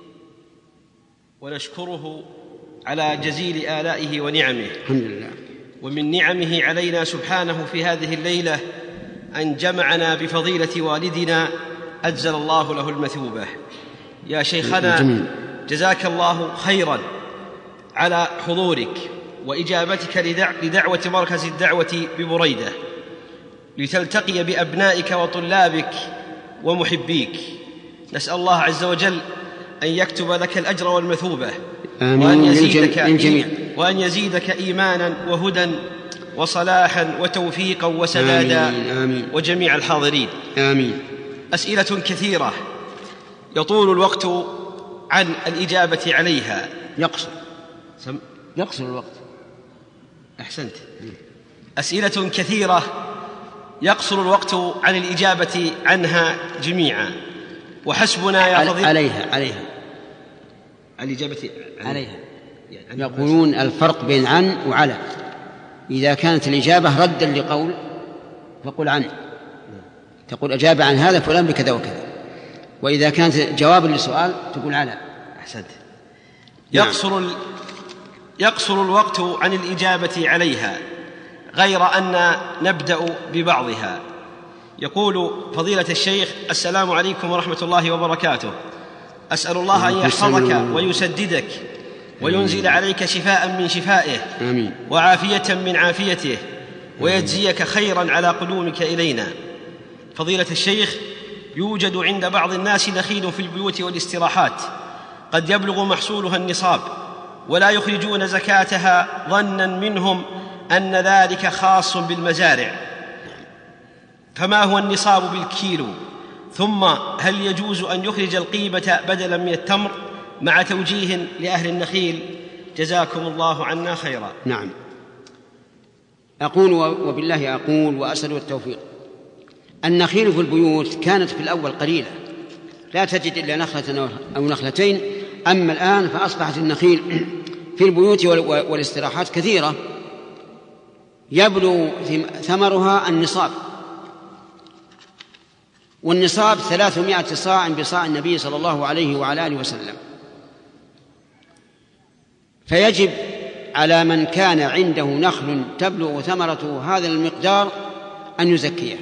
[SPEAKER 4] ونشكره على جزيل آلائه ونعمه.
[SPEAKER 3] الحمد لله.
[SPEAKER 4] ومن نعمه علينا سبحانه في هذه الليلة أن جمعنا بفضيلة والدنا أجزل الله له المثوبة. يا شيخنا جزاك الله خيرا على حضورك وإجابتك لدعوة مركز الدعوة ببريدة لتلتقي بأبنائك وطلابك ومحبيك. نسأل الله عز وجل أن يكتب لك الأجر والمثوبة، وأن يزيدك, وأن يزيدك إيمانا وهدى وصلاحا وتوفيقا وسدادا.
[SPEAKER 3] آمين آمين.
[SPEAKER 4] وجميع الحاضرين
[SPEAKER 3] آمين.
[SPEAKER 4] أسئلة كثيرة يطول الوقت عن الإجابة عليها.
[SPEAKER 3] يقصر
[SPEAKER 4] سم...
[SPEAKER 3] يقصر الوقت.
[SPEAKER 4] أحسنت. أسئلة كثيرة يقصر الوقت عن الإجابة عنها جميعا، وحسبنا يا فضيلة
[SPEAKER 3] عليها عليها
[SPEAKER 4] الإجابة
[SPEAKER 3] عليها. يعني يقولون الفرق بين عن وعلى. إذا كانت الإجابة ردا لقول فقل عن، تقول أجاب عن هذا فلان بكذا وكذا. وإذا كانت جوابا لسؤال تقول على.
[SPEAKER 4] أحسنت. يقصر ال... يقصر الوقت عن الإجابة عليها، غير أن نبدأ ببعضها. يقول فضيلة الشيخ: السلام عليكم ورحمة الله وبركاته. أسأل الله أن يحفظك ويسددك وينزل عليك شفاء من شفائه وعافية من عافيته، ويجزيك خيرا على قدومك إلينا. فضيلة الشيخ، يوجد عند بعض الناس نخيل في البيوت والاستراحات قد يبلغ محصولها النصاب، ولا يخرجون زكاتها ظنا منهم أن ذلك خاص بالمزارع، فما هو النصاب بالكيلو؟ ثم هل يجوز أن يخرج القيمة بدلا من التمر مع توجيه لأهل النخيل؟ جزاكم الله عنا خيرا.
[SPEAKER 3] نعم. أقول وبالله أقول وأسأل التوفيق. النخيل في البيوت كانت في الأول قليلة، لا تجد إلا نخلة أو نخلتين. أما الآن فأصبحت النخيل في البيوت والاستراحات كثيرة، يبلغ ثمرها النصاب، والنصاب ثلاثمائة صاع بصاع النبي صلى الله عليه وعلى آله وسلم. فيجب على من كان عنده نخل تبلغ ثمرته هذا المقدار أن يزكيه،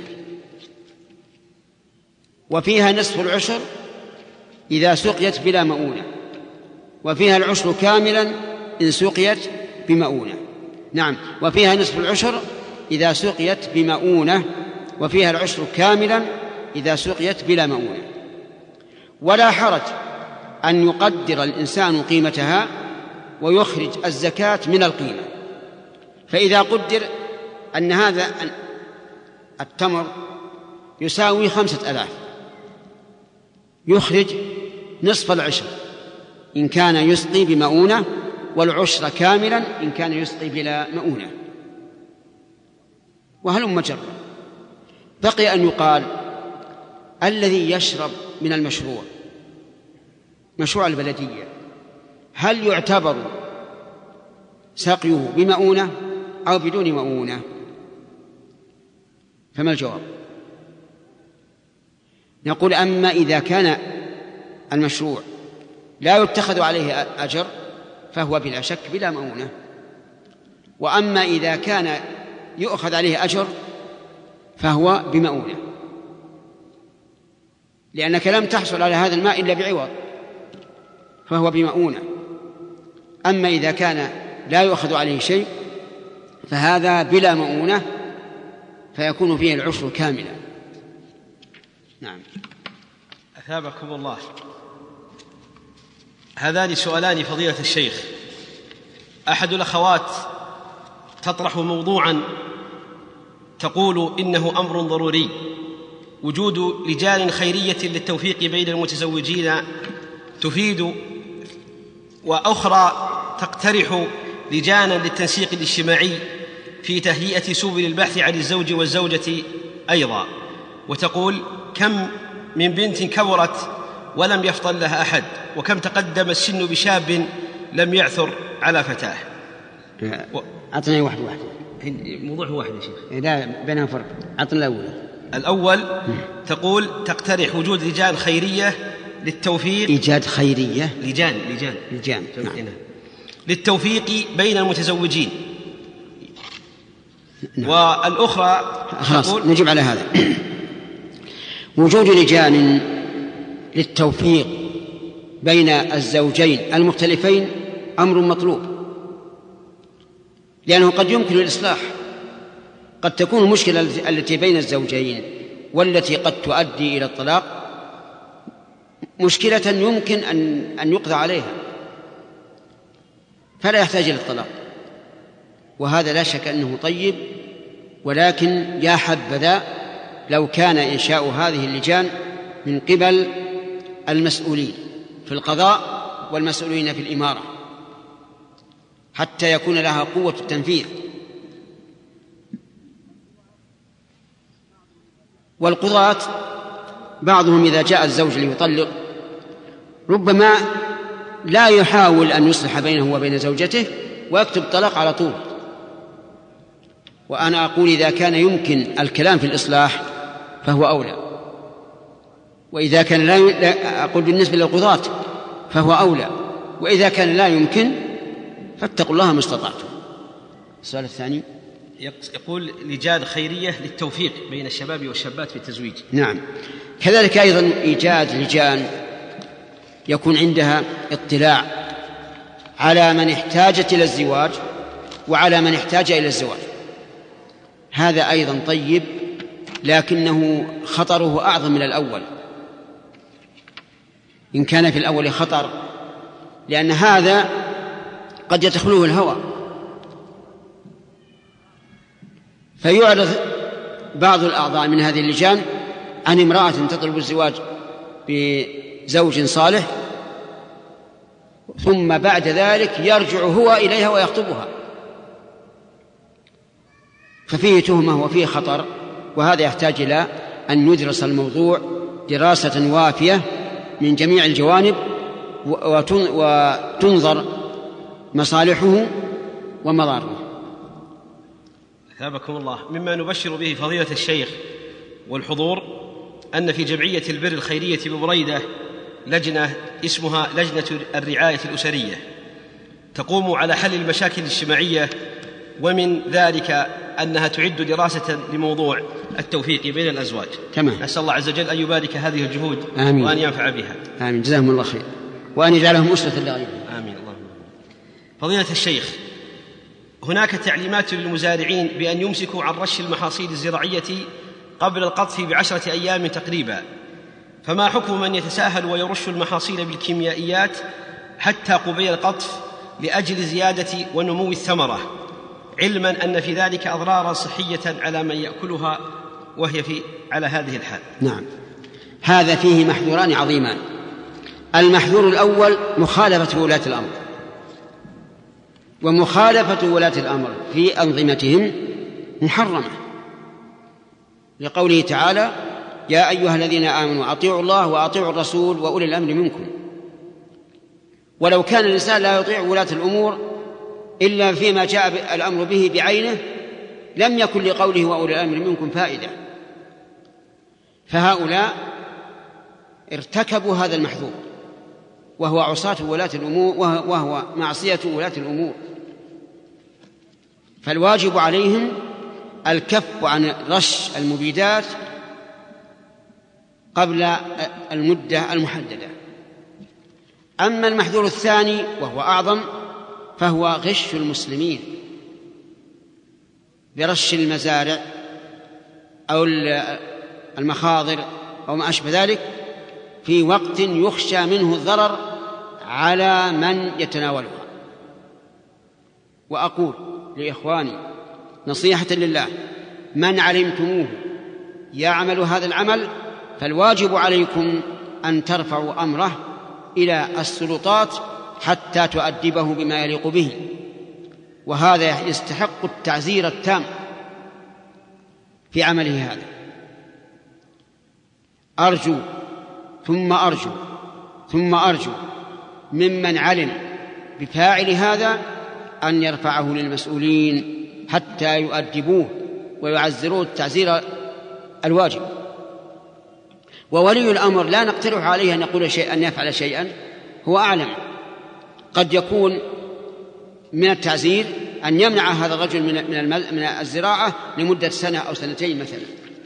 [SPEAKER 3] وفيها نصف العشر إذا سقيت بلا مؤونة، وفيها العشر كاملا إن سقيت بمؤونة. نعم، وفيها نصف العشر إذا سقيت بمؤونة، وفيها العشر كاملا إذا سقيت بلا مؤونة. ولا حرج أن يقدر الإنسان قيمتها ويخرج الزكاة من القيمة. فإذا قدر أن هذا التمر يساوي خمسة ألاف، يخرج نصف العشر إن كان يسقي بمؤونة، والعشر كاملا إن كان يسقي بلا مؤونة. وهلم جرا. بقي أن يقال: الذي يشرب من المشروع، مشروع البلدية، هل يعتبر سقيه بمؤونة أو بدون مؤونة؟ فما الجواب؟ نقول: أما إذا كان المشروع لا يتخذ عليه أجر فهو بلا شك بلا مؤونة. وأما إذا كان يؤخذ عليه أجر فهو بمؤونة، لأنك لم تحصل على هذا الماء إلا بعوض، فهو بمؤونة. أما إذا كان لا يؤخذ عليه شيء فهذا بلا مؤونة، فيكون فيه العشر كاملا. نعم.
[SPEAKER 4] أثابكم الله. هذان سؤالان فضيلة الشيخ. أحد الأخوات تطرح موضوعا تقول إنه أمر ضروري وجود لجان خيرية للتوفيق بين المتزوجين تفيد، وأخرى تقترح لجانا للتنسيق الاجتماعي في تهيئة سبل البحث عن الزوج والزوجة أيضا، وتقول: كم من بنت كبرت ولم يفطن لها أحد، وكم تقدم السن بشاب لم يعثر على فتاه.
[SPEAKER 3] أعطني واحد واحد.
[SPEAKER 4] الموضوع هو واحد يا شيخ.
[SPEAKER 3] لا بينهم فرق. أعطني الأول.
[SPEAKER 4] الأول تقول تقترح وجود لجان خيرية للتوفيق.
[SPEAKER 3] إيجاد خيرية.
[SPEAKER 4] لجان لجان
[SPEAKER 3] لجان نعم.
[SPEAKER 4] للتوفيق بين المتزوجين. نعم. والأخرى
[SPEAKER 3] خلاص نجيب على هذا. وجود لجان للتوفيق بين الزوجين المختلفين أمر مطلوب، لأنه قد يمكن الإصلاح. قد تكون المشكلة التي بين الزوجين والتي قد تؤدي إلى الطلاق مشكلة يمكن أن أن يقضى عليها فلا يحتاج إلى الطلاق، وهذا لا شك أنه طيب. ولكن يا حبذا لو كان إنشاء هذه اللجان من قبل المسؤولين في القضاء والمسؤولين في الإمارة حتى يكون لها قوة التنفيذ. والقضاة بعضهم إذا جاء الزوج ليطلق ربما لا يحاول أن يصلح بينه وبين زوجته ويكتب طلاق على طول. وأنا أقول إذا كان يمكن الكلام في الإصلاح فهو أولى، وإذا كان لا أقول بالنسبة للقضاة فهو أولى، وإذا كان لا يمكن فاتقوا الله ما استطعتم. السؤال الثاني
[SPEAKER 4] يقول لجان خيرية للتوفيق بين الشباب والشابات في التزويج.
[SPEAKER 3] نعم، كذلك أيضا إيجاد لجان يكون عندها اطلاع على من احتاجت إلى الزواج وعلى من احتاج إلى الزواج، هذا أيضا طيب، لكنه خطره أعظم من الأول إن كان في الأول خطر، لأن هذا قد يدخله الهوى فيعرض بعض الأعضاء من هذه اللجان عن امرأة تطلب الزواج بزوج صالح، ثم بعد ذلك يرجع هو إليها ويخطبها، ففيه تهمة وفيه خطر. وهذا يحتاج إلى أن يدرس الموضوع دراسة وافية من جميع الجوانب وتنظر مصالحه ومضاره.
[SPEAKER 4] أثابكم الله. مما نبشر به فضيلة الشيخ والحضور أن في جمعية البر الخيرية ببريدة لجنة اسمها لجنة الرعاية الأسرية تقوم على حل المشاكل الاجتماعية، ومن ذلك أنها تعد دراسة لموضوع التوفيق بين الأزواج.
[SPEAKER 3] تمام.
[SPEAKER 4] أسأل الله عز وجل أن يبارك هذه الجهود.
[SPEAKER 3] آمين.
[SPEAKER 4] وأن ينفع بها.
[SPEAKER 3] آمين، جزاهم الله خير، وأن يجعلهم أسرة لغيرهم.
[SPEAKER 4] آمين. اللهم. فضيلة الشيخ، هناك تعليمات للمزارعين بأن يمسكوا عن رش المحاصيل الزراعية قبل القطف بعشرة أيام تقريبا، فما حكم من يتساهل ويرش المحاصيل بالكيميائيات حتى قبيل القطف لأجل زيادة ونمو الثمرة، علما أن في ذلك أضرارا صحية على من يأكلها وهي في على هذه الحال؟
[SPEAKER 3] نعم، هذا فيه محذوران عظيمان. المحذور الأول مخالفة ولاة الأمر، ومخالفة ولاة الأمر في أنظمتهم محرمة، لقوله تعالى: يا أيها الذين آمنوا أطيعوا الله وأطيعوا الرسول وأولي الأمر منكم. ولو كان الإنسان لا يطيع ولاة الأمور إلا فيما جاء الأمر به بعينه لم يكن لقوله وأولي الأمر منكم فائدة. فهؤلاء ارتكبوا هذا المحذور، وهو عصاة ولاة الأمور، وهو معصية ولاة الأمور. فالواجب عليهم الكف عن رش المبيدات قبل المدة المحددة. أما المحذور الثاني وهو أعظم فهو غش المسلمين برش المزارع أو المخاضر أو ما أشبه ذلك في وقت يخشى منه الضرر على من يتناولها. وأقول لإخواني نصيحة لله: من علمتموه يعمل هذا العمل فالواجب عليكم أن ترفعوا أمره إلى السلطات حتى تؤدبه بما يليق به، وهذا يستحق التعزير التام في عمله هذا. أرجو ثم أرجو ثم أرجو ممن علم بفاعل هذا أن يرفعه للمسؤولين حتى يؤدبوه ويعزروه التعزير الواجب. وولي الأمر لا نقترح عليه أن يقول شيئا أن يفعل شيئا، هو أعلم. قد يكون من التعزير أن يمنع هذا الرجل من الزراعة لمدة سنة أو سنتين مثلا،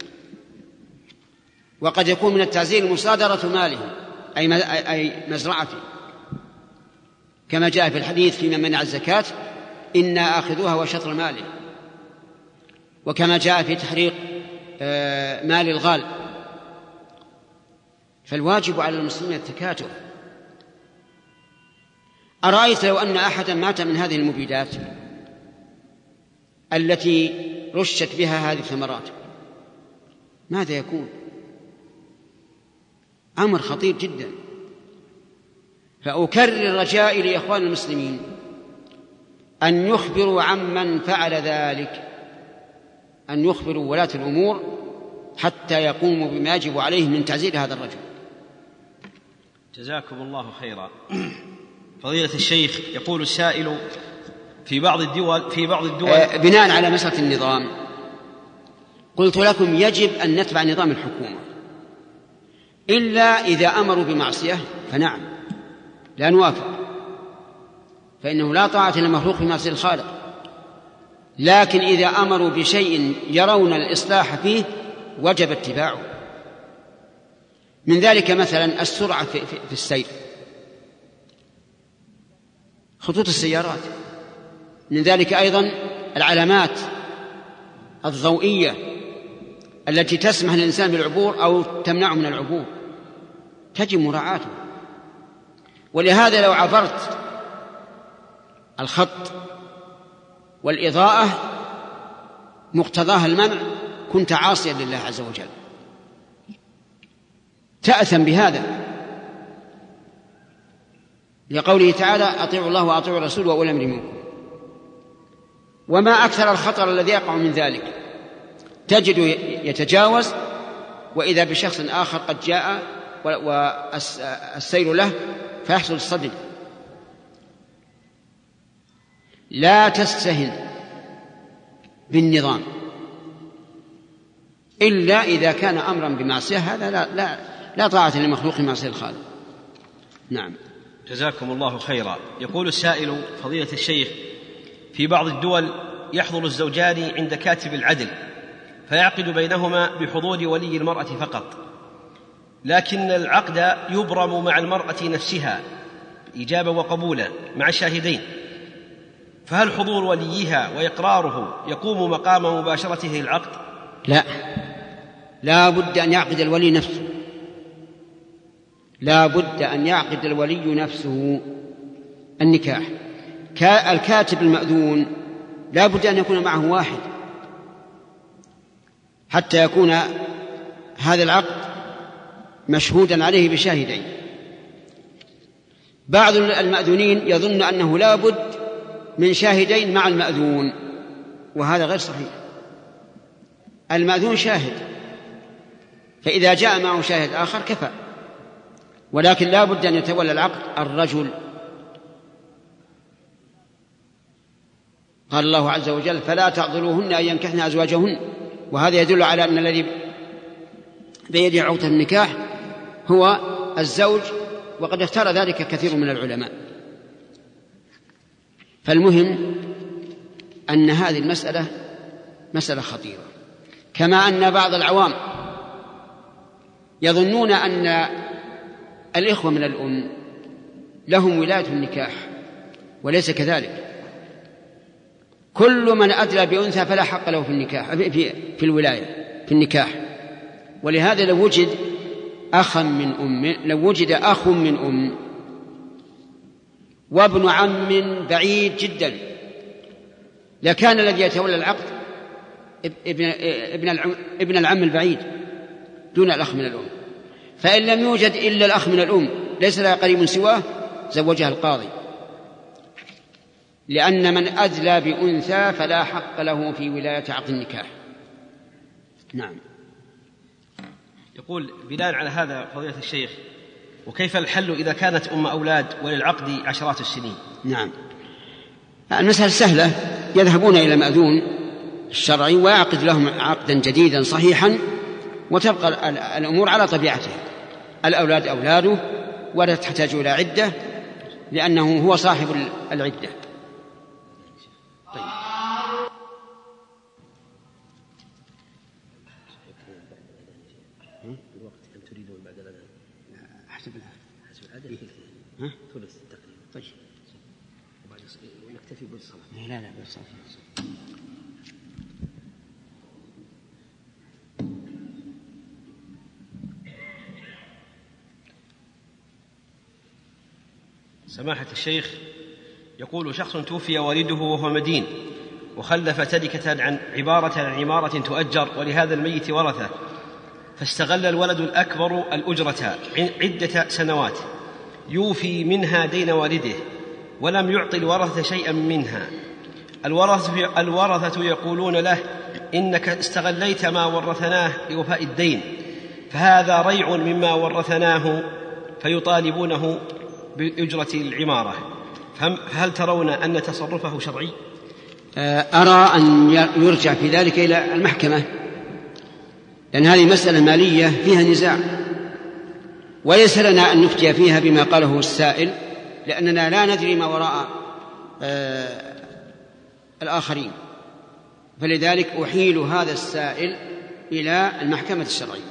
[SPEAKER 3] وقد يكون من التعزير مصادرة ماله أي مزرعته، كما جاء في الحديث فيما منع الزكاة إنا آخذوها وشطر ماله، وكما جاء في تحريق مال الغال. فالواجب على المسلمين التكاتف. أرأيت لو أن أحدا مات من هذه المبيدات التي رشت بها هذه الثمرات، ماذا يكون؟ أمر خطير جدا. فأكرر رجائي لإخوان المسلمين أن يخبروا عمن فعل ذلك، أن يخبروا ولاة الأمور حتى يقوموا بما يجب عليهم من تعزير هذا الرجل.
[SPEAKER 4] جزاكم الله خيرا. فضيلة الشيخ، يقول السائل: في بعض الدول في بعض الدول
[SPEAKER 3] آه بناء على مسألة النظام قلت لكم يجب أن نتبع نظام الحكومة، إلا إذا أمروا بمعصية فنعم لا نوافق، فإنه لا طاعة للمخلوق في معصية الخالق. لكن إذا أمروا بشيء يرون الإصلاح فيه وجب اتباعه. من ذلك مثلا السرعة في, في, في السير، خطوط السيارات. من ذلك أيضا العلامات الضوئية التي تسمح للإنسان بالعبور أو تمنعه من العبور، تجب مراعاته. ولهذا لو عبرت الخط والإضاءة مقتضاها المنع كنت عاصيا لله عز وجل، تأثم بهذا، لقوله تعالى: أطيعوا الله وأطيعوا الرسول وأولي الأمر منكم. وما أكثر الخطر الذي يقع من ذلك، تجد يتجاوز وإذا بشخص آخر قد جاء والسير له فيحصل الصدم. لا تستهن بالنظام إلا إذا كان أمرا بمعصية، هذا لا, لا, لا طاعة لمخلوق معصية الخالق. نعم.
[SPEAKER 4] جزاكم الله خيرا. يقول السائل: فضيلة الشيخ، في بعض الدول يحضر الزوجان عند كاتب العدل فيعقد بينهما بحضور ولي المرأة فقط، لكن العقد يبرم مع المرأة نفسها إجابة وقبولا مع شاهدين، فهل حضور وليها وإقراره يقوم مقام مباشرته العقد؟
[SPEAKER 3] لا، لا بد أن يعقد الولي نفسه، لا بد أن يعقد الولي نفسه النكاح. الكاتب المأذون لا بد أن يكون معه واحد حتى يكون هذا العقد مشهودا عليه بشاهدين. بعض المأذونين يظن أنه لا بد من شاهدين مع المأذون، وهذا غير صحيح. المأذون شاهد، فإذا جاء معه شاهد آخر كفى، ولكن لا بد أن يتولى العقد الرجل. قال الله عز وجل: فلا تعضلوهن أن ينكحن أزواجهن، وهذا يدل على أن الذي بيده عقدة النكاح هو الزوج، وقد اختار ذلك كثير من العلماء. فالمهم أن هذه المسألة مسألة خطيرة، كما أن بعض العوام يظنون أن الإخوة من الأم لهم ولاية النكاح، وليس كذلك. كل من أدلى بأنثى فلا حق له في النكاح في, في الولاية في النكاح. ولهذا لو وجد أخا من أم لو وجد أخ من أم وابن عم بعيد جدا، لكان الذي يتولى العقد ابن, ابن, العم ابن العم البعيد دون الأخ من الأم. فإن لم يوجد إلا الأخ من الأم ليس لها قريب سواه زوجها القاضي، لأن من أدلى بأنثى فلا حق له في ولاية عقد النكاح. نعم.
[SPEAKER 4] يقول بناء على هذا فضيلة الشيخ، وكيف الحل إذا كانت أم أولاد وللعقد عشرات السنين؟
[SPEAKER 3] نعم، المسألة سهلة، يذهبون إلى المأذون الشرعي ويعقد لهم عقدا جديدا صحيحا، وتبقى الأمور على طبيعتها. الأولاد أولاده ولا تحتاج إلى عدة لأنه هو صاحب العدة. طيب.
[SPEAKER 4] الوقت كم تريدون بعد الأذان؟
[SPEAKER 3] حسب
[SPEAKER 4] حسب العادة ها؟ ثلث تقريبا. طيب. وبعد نكتفي بالصلاة.
[SPEAKER 3] لا لا بالصلاة.
[SPEAKER 4] سماحة الشيخ، يقول شخص توفي والده وهو مدين وخلف تركة عن عبارة عن عمارة تؤجر ولهذا الميت ورثة، فاستغل الولد الأكبر الأجرة عدة سنوات يوفي منها دين والده ولم يعطي الورثة شيئا منها. الورثة, الورثة يقولون له إنك استغليت ما ورثناه لوفاء الدين، فهذا ريع مما ورثناه، فيطالبونه بأجرة العمارة، فهل ترون أن تصرفه شرعي؟
[SPEAKER 3] أرى أن يرجع في ذلك إلى المحكمة، لأن هذه مسألة مالية فيها نزاع، وليس لنا أن نفتي فيها بما قاله السائل، لأننا لا ندري ما وراء آه الآخرين، فلذلك أحيل هذا السائل إلى المحكمة الشرعية.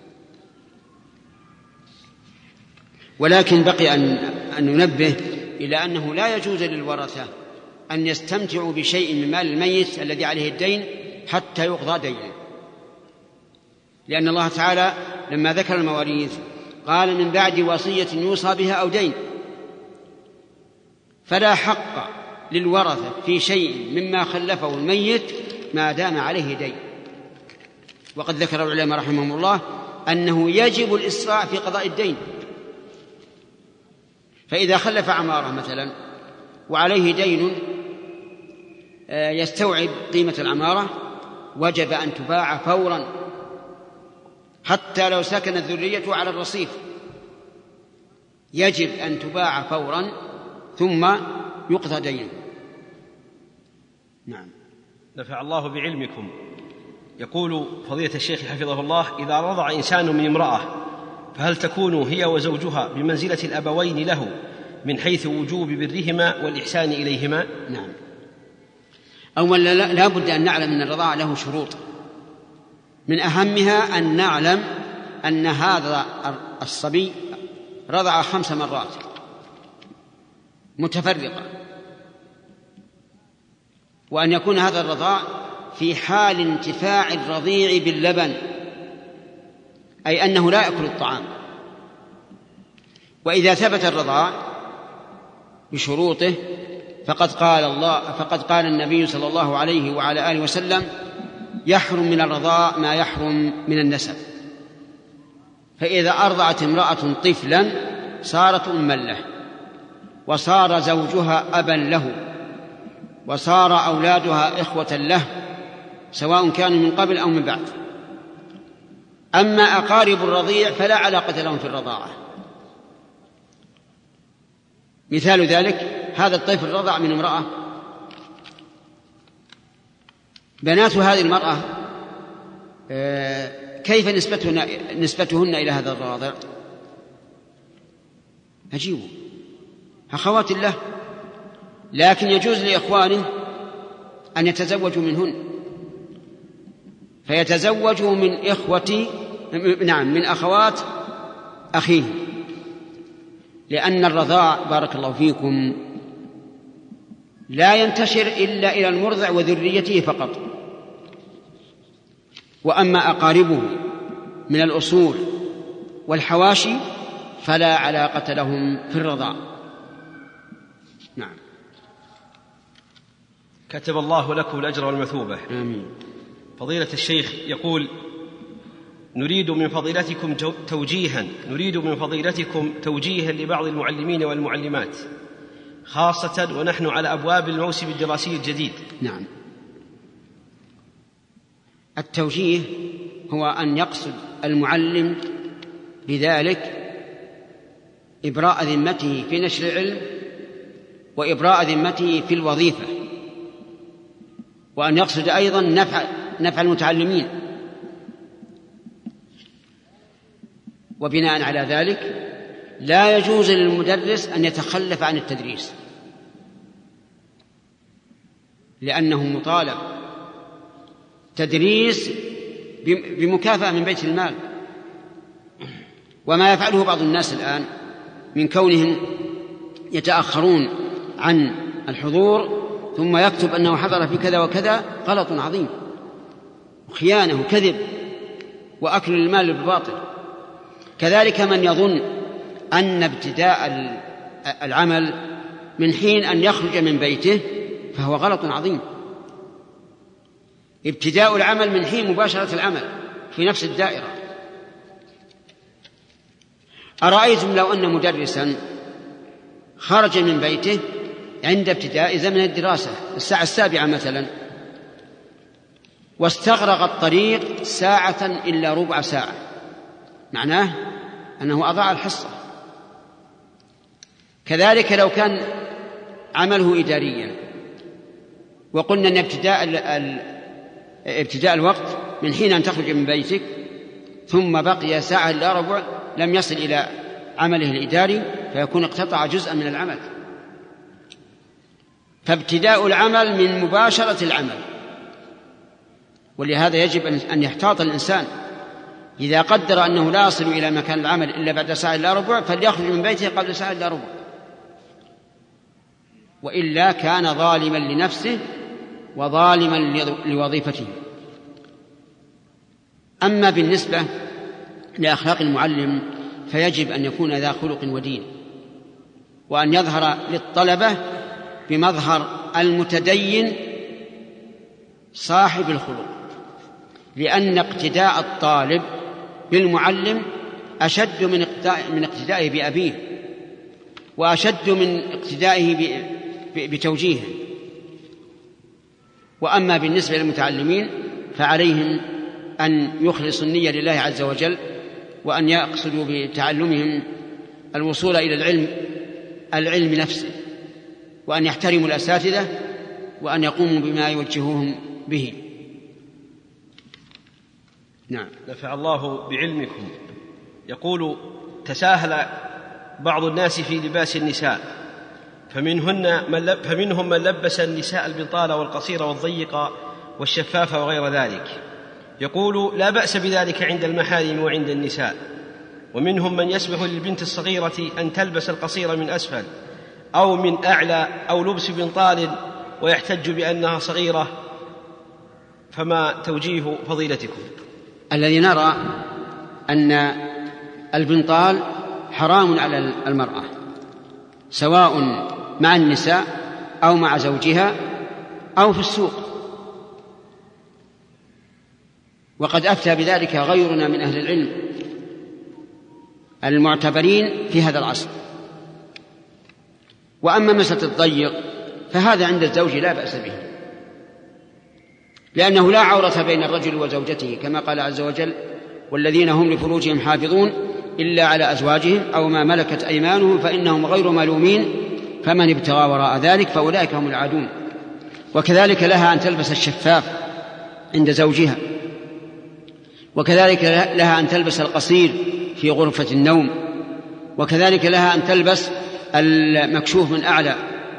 [SPEAKER 3] ولكن بقي أن, أن ننبه إلى أنه لا يجوز للورثة أن يستمتعوا بشيء من مال الميت الذي عليه الدين حتى يقضى دينه، لأن الله تعالى لما ذكر المواريث قال من بعد وصية يوصى بها أو دين، فلا حق للورثة في شيء مما خلفه الميت ما دام عليه دين. وقد ذكر العلماء رحمهم الله أنه يجب الإسراع في قضاء الدين، فإذا خلف عمارة مثلا وعليه دين يستوعب قيمة العمارة وجب أن تباع فورا، حتى لو سكنت ذريته على الرصيف يجب أن تباع فورا ثم يقضى دينه. نعم.
[SPEAKER 4] نفع الله بعلمكم. يقول فضيلة الشيخ حفظه الله: إذا رضع إنسان من امرأة فهل تكون هي وزوجها بمنزلة الأبوين له من حيث وجوب برهما والإحسان إليهما؟
[SPEAKER 3] نعم. أولا لا بد أن نعلم أن الرضاعة له شروط، من أهمها أن نعلم أن هذا الصبي رضع خمس مرات متفرقة، وأن يكون هذا الرضاع في حال انتفاع الرضيع باللبن، أي أنه لا يأكل الطعام. وإذا ثبت الرضاع بشروطه فقد قال الله فقد قال النبي صلى الله عليه وعلى آله وسلم: يحرم من الرضاع ما يحرم من النسب. فإذا أرضعت امرأة طفلا صارت أما له، وصار زوجها أبا له، وصار أولادها إخوة له سواء كانوا من قبل أو من بعد. أما أقارب الرضيع فلا علاقة لهم في الرضاعة. مثال ذلك هذا الطفل رضع من امرأة، بنات هذه المرأة كيف نسبتهن, نسبتهن إلى هذا الراضع؟ أجيبوا أخوات الله، لكن يجوز لإخوانه أن يتزوجوا منهن، فيتزوجوا من إخوة نعم من أخوات أخيه، لأن الرضاع بارك الله فيكم لا ينتشر إلا إلى المرضع وذريته فقط، وأما أقاربه من الأصول والحواشي فلا علاقة لهم في الرضاع. نعم.
[SPEAKER 4] كتب الله لكم الأجر والمثوبة.
[SPEAKER 3] آمين.
[SPEAKER 4] فضيلة الشيخ يقول: نريد من فضيلتكم توجيها نريد من فضيلتكم توجيها لبعض المعلمين والمعلمات، خاصة ونحن على أبواب الموسم الدراسي الجديد.
[SPEAKER 3] نعم. التوجيه هو أن يقصد المعلم بذلك إبراء ذمته في نشر العلم وإبراء ذمته في الوظيفة، وأن يقصد أيضا نفع, نفع المتعلمين. وبناء على ذلك لا يجوز للمدرس أن يتخلف عن التدريس، لأنه مطالب تدريس بمكافأة من بيت المال. وما يفعله بعض الناس الآن من كونهم يتأخرون عن الحضور ثم يكتب أنه حضر في كذا وكذا غلط عظيم، وخيانة وكذب وأكل المال بالباطل. كذلك من يظن أن ابتداء العمل من حين أن يخرج من بيته فهو غلط عظيم. ابتداء العمل من حين مباشرة العمل في نفس الدائرة. أرأيتم لو أن مدرسا خرج من بيته عند ابتداء زمن الدراسة الساعة السابعة مثلا، واستغرق الطريق ساعة إلا ربع ساعة، معناه أنه أضاع الحصة. كذلك لو كان عمله إداريا وقلنا أن ابتداء, ابتداء الوقت من حين أن تخرج من بيتك ثم بقي ساعة إلا ربع لم يصل إلى عمله الإداري فيكون اقتطع جزءا من العمل. فابتداء العمل من مباشرة العمل. ولهذا يجب أن يحتاط الإنسان إذا قدر أنه لا يصل إلى مكان العمل إلا بعد ساعة إلا ربع فليخرج من بيته قبل ساعة إلا ربع، وإلا كان ظالما لنفسه وظالما لوظيفته. أما بالنسبة لأخلاق المعلم فيجب أن يكون ذا خلق ودين، وأن يظهر للطلبة بمظهر المتدين صاحب الخلق، لأن اقتداء الطالب بالمعلم أشد من اقتدائه بأبيه، وأشد من اقتدائه بتوجيهه. وأما بالنسبة للمتعلمين فعليهم أن يخلصوا النية لله عز وجل، وأن يقصدوا بتعلمهم الوصول إلى العلم العلم نفسه، وأن يحترموا الأساتذة، وأن يقوموا بما يوجهوهم به. نعم.
[SPEAKER 4] نفع الله بعلمكم. يقول: تساهل بعض الناس في لباس النساء، فمنهن من لب فمنهم من لبس النساء البنطال والقصير والضيق والشفاف وغير ذلك. يقول: لا بأس بذلك عند المحارم وعند النساء. ومنهم من يسمح للبنت الصغيرة أن تلبس القصير من أسفل أو من أعلى أو لبس بنطال ويحتج بأنها صغيرة، فما توجيه فضيلتكم؟
[SPEAKER 3] الذي نرى أن البنطال حرام على المرأة سواء مع النساء أو مع زوجها أو في السوق، وقد أفتى بذلك غيرنا من أهل العلم المعتبرين في هذا العصر. وأما مسألة الضيق فهذا عند الزوج لا بأس به، لأنه لا عورة بين الرجل وزوجته، كما قال عز وجل: والذين هم لفروجهم حافظون إلا على أزواجهم أو ما ملكت أيمانهم فإنهم غير ملومين فمن ابتغى وراء ذلك فأولئك هم العادون. وكذلك لها أن تلبس الشفاف عند زوجها، وكذلك لها أن تلبس القصير في غرفة النوم، وكذلك لها أن تلبس المكشوف من أعلى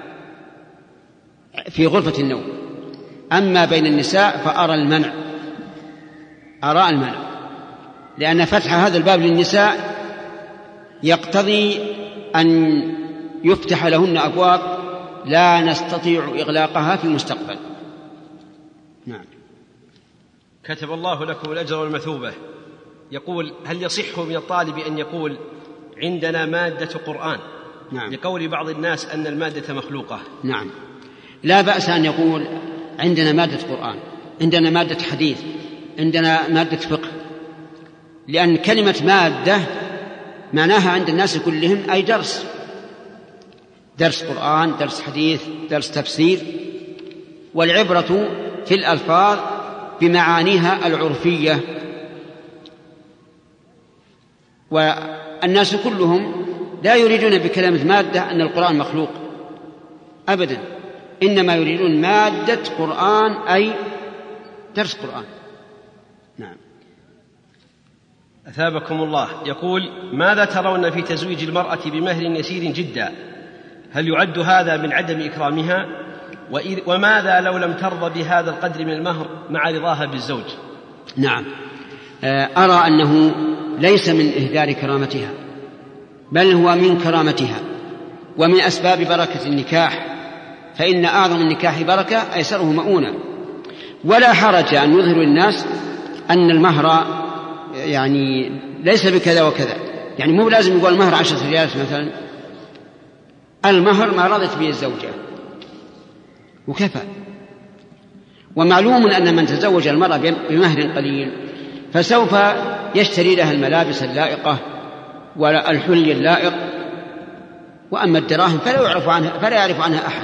[SPEAKER 3] في غرفة النوم. أما بين النساء فأرى المنع أرى المنع لأن فتح هذا الباب للنساء يقتضي أن يفتح لهن أبواب لا نستطيع إغلاقها في المستقبل. نعم.
[SPEAKER 4] كتب الله لكم الأجر والمثوبة. يقول: هل يصح من الطالب أن يقول عندنا مادة قرآن؟
[SPEAKER 3] نعم.
[SPEAKER 4] لقول بعض الناس أن المادة مخلوقة.
[SPEAKER 3] نعم، لا بأس أن يقول عندنا مادة قرآن، عندنا مادة حديث، عندنا مادة فقه، لأن كلمة مادة معناها عند الناس كلهم أي درس، درس قرآن، درس حديث، درس تفسير. والعبرة في الألفاظ بمعانيها العرفية، والناس كلهم لا يريدون بكلمة مادة أن القرآن مخلوق أبدا، إنما يريدون مادة قرآن أي درس قرآن. نعم.
[SPEAKER 4] أثابكم الله. يقول: ماذا ترون في تزويج المرأة بمهر يسير جدا؟ هل يعد هذا من عدم إكرامها؟ وماذا لو لم ترضى بهذا القدر من المهر مع رضاها بالزوج؟
[SPEAKER 3] نعم، أرى أنه ليس من إهدار كرامتها، بل هو من كرامتها ومن أسباب بركة النكاح، فإن أعظم النكاح بركة أيسره مؤونة. ولا حرج أن يظهر للناس أن المهر يعني ليس بكذا وكذا، يعني مو لازم يقول المهر عشرة ريالات مثلا، المهر ما رضت به الزوجة وكفى. ومعلوم أن من تزوج المرأة بمهر قليل فسوف يشتري لها الملابس اللائقة والحلي اللائق، وأما الدراهم فلا يعرف عنها, فلا يعرف عنها أحد.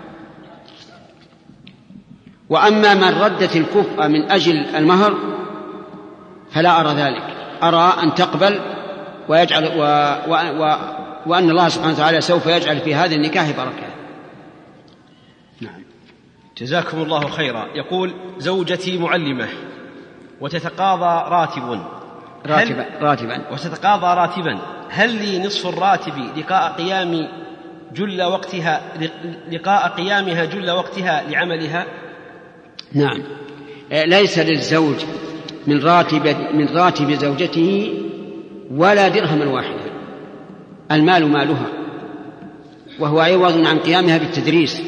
[SPEAKER 3] وأما من ردت الكفء من أجل المهر فلا أرى ذلك، أرى أن تقبل ويجعل و... و... و... وأن الله سبحانه وتعالى سوف يجعل في هذا النكاح بركة.
[SPEAKER 4] نعم. جزاكم الله خيرا. يقول: زوجتي معلمة وتتقاضى راتب
[SPEAKER 3] راتبا, راتبا
[SPEAKER 4] وتتقاضى راتبا هل لي نصف الراتب لقاء قيام جل وقتها لقاء قيامها جل وقتها لعملها؟
[SPEAKER 3] نعم، ليس للزوج من راتب من راتب زوجته ولا درهما واحدا، المال مالها، وهو عوض عن قيامها بالتدريس.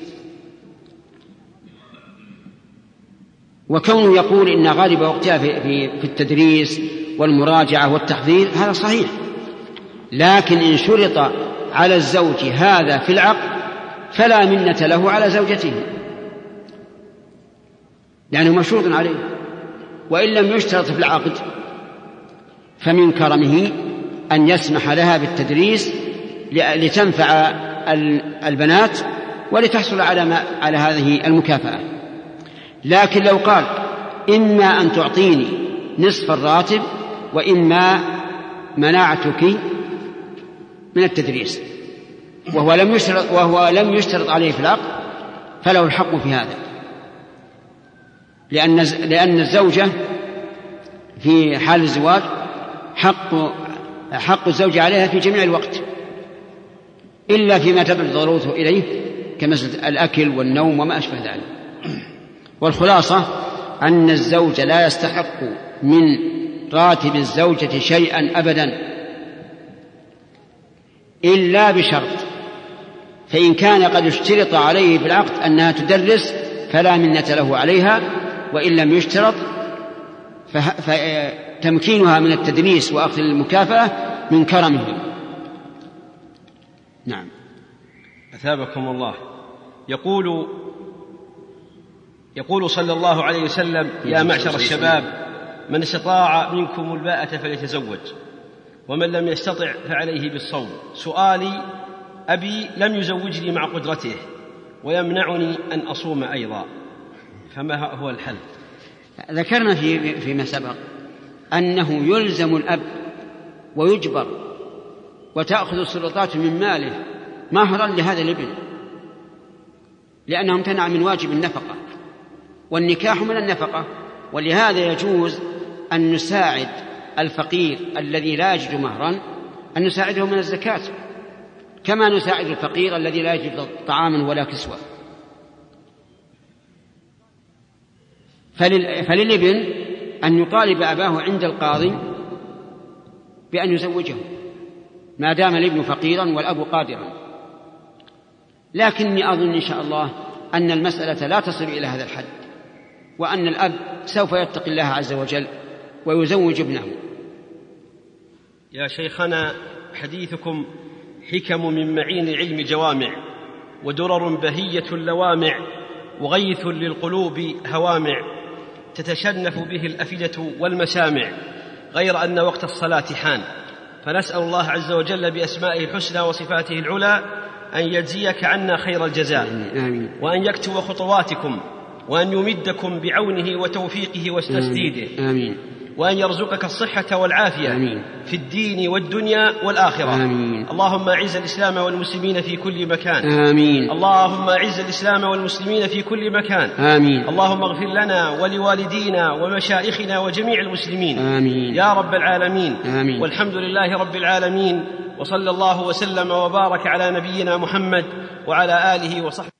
[SPEAKER 3] وكونه يقول إن غالب وقتها في, في, في التدريس والمراجعة والتحضير هذا صحيح، لكن إن شرط على الزوج هذا في العقد فلا منة له على زوجته، لأنه مشروط عليه. وإن لم يشترط في العقد فمن كرمه أن يسمح لها بالتدريس لتنفع البنات ولتحصل على, ما على هذه المكافأة. لكن لو قال: إما أن تعطيني نصف الراتب وإما منعتك من التدريس، وهو لم يشترط, وهو لم يشترط عليه في العقد، فله الحق في هذا، لأن لأن الزوجة في حال الزواج حق حق الزوج عليها في جميع الوقت إلا فيما تبعد ضرورته إليه كمثل الأكل والنوم وما أشبه ذلك. والخلاصة أن الزوج لا يستحق من راتب الزوجة شيئا أبدا إلا بشرط، فإن كان قد اشترط عليه بالعقد أنها تدرس فلا منة له عليها، وإن لم يشترط فتمكينها من التدريس وأخذ المكافأة من كرمه. نعم.
[SPEAKER 4] أثابكم الله. يقول يقول صلى الله عليه وسلم: يا معشر الشباب من استطاع منكم الباءة فليتزوج ومن لم يستطع فعليه بالصوم. سؤالي: أبي لم يزوجني مع قدرته ويمنعني أن أصوم أيضا، فما هو الحل؟
[SPEAKER 3] ذكرنا في فيما سبق أنه يلزم الأب ويجبر وتأخذ السلطات من ماله مهرا لهذا الابن، لأنه امتنع من واجب النفقة، والنكاح من النفقة. ولهذا يجوز أن نساعد الفقير الذي لا يجد مهرا أن نساعده من الزكاة، كما نساعد الفقير الذي لا يجد طعاما ولا كسوة. فللابن أن يطالب أباه عند القاضي بأن يزوجه ما دام الابن فقيرا والأب قادرا. لكني أظن إن شاء الله أن المسألة لا تصل إلى هذا الحد، وأن الأب سوف يتقي الله عز وجل ويزوج ابنه.
[SPEAKER 4] يا شيخنا، حديثكم حكم من معين علم جوامع، ودرر بهية لوامع، وغيث للقلوب هوامع، تتشنف به الأفئدة والمسامع، غير أن وقت الصلاة حان، فنسأل الله عز وجل بأسمائه الحسنى وصفاته العلى أن يجزيك عنا خير الجزاء، آمين. وأن يكتب خطواتكم، وأن يمدكم بعونه وتوفيقه وتسديده،
[SPEAKER 3] آمين.
[SPEAKER 4] وأن يرزقك الصحة والعافية
[SPEAKER 3] آمين.
[SPEAKER 4] في الدين والدنيا والآخرة.
[SPEAKER 3] آمين.
[SPEAKER 4] اللهم أعز الإسلام والمسلمين في كل مكان.
[SPEAKER 3] آمين.
[SPEAKER 4] اللهم أعز الإسلام والمسلمين في كل مكان.
[SPEAKER 3] آمين.
[SPEAKER 4] اللهم اغفر لنا ولوالدينا ومشائخنا وجميع المسلمين.
[SPEAKER 3] آمين.
[SPEAKER 4] يا رب العالمين.
[SPEAKER 3] آمين.
[SPEAKER 4] والحمد لله رب العالمين، وصلى الله وسلم وبارك على نبينا محمد وعلى آله وصحبه.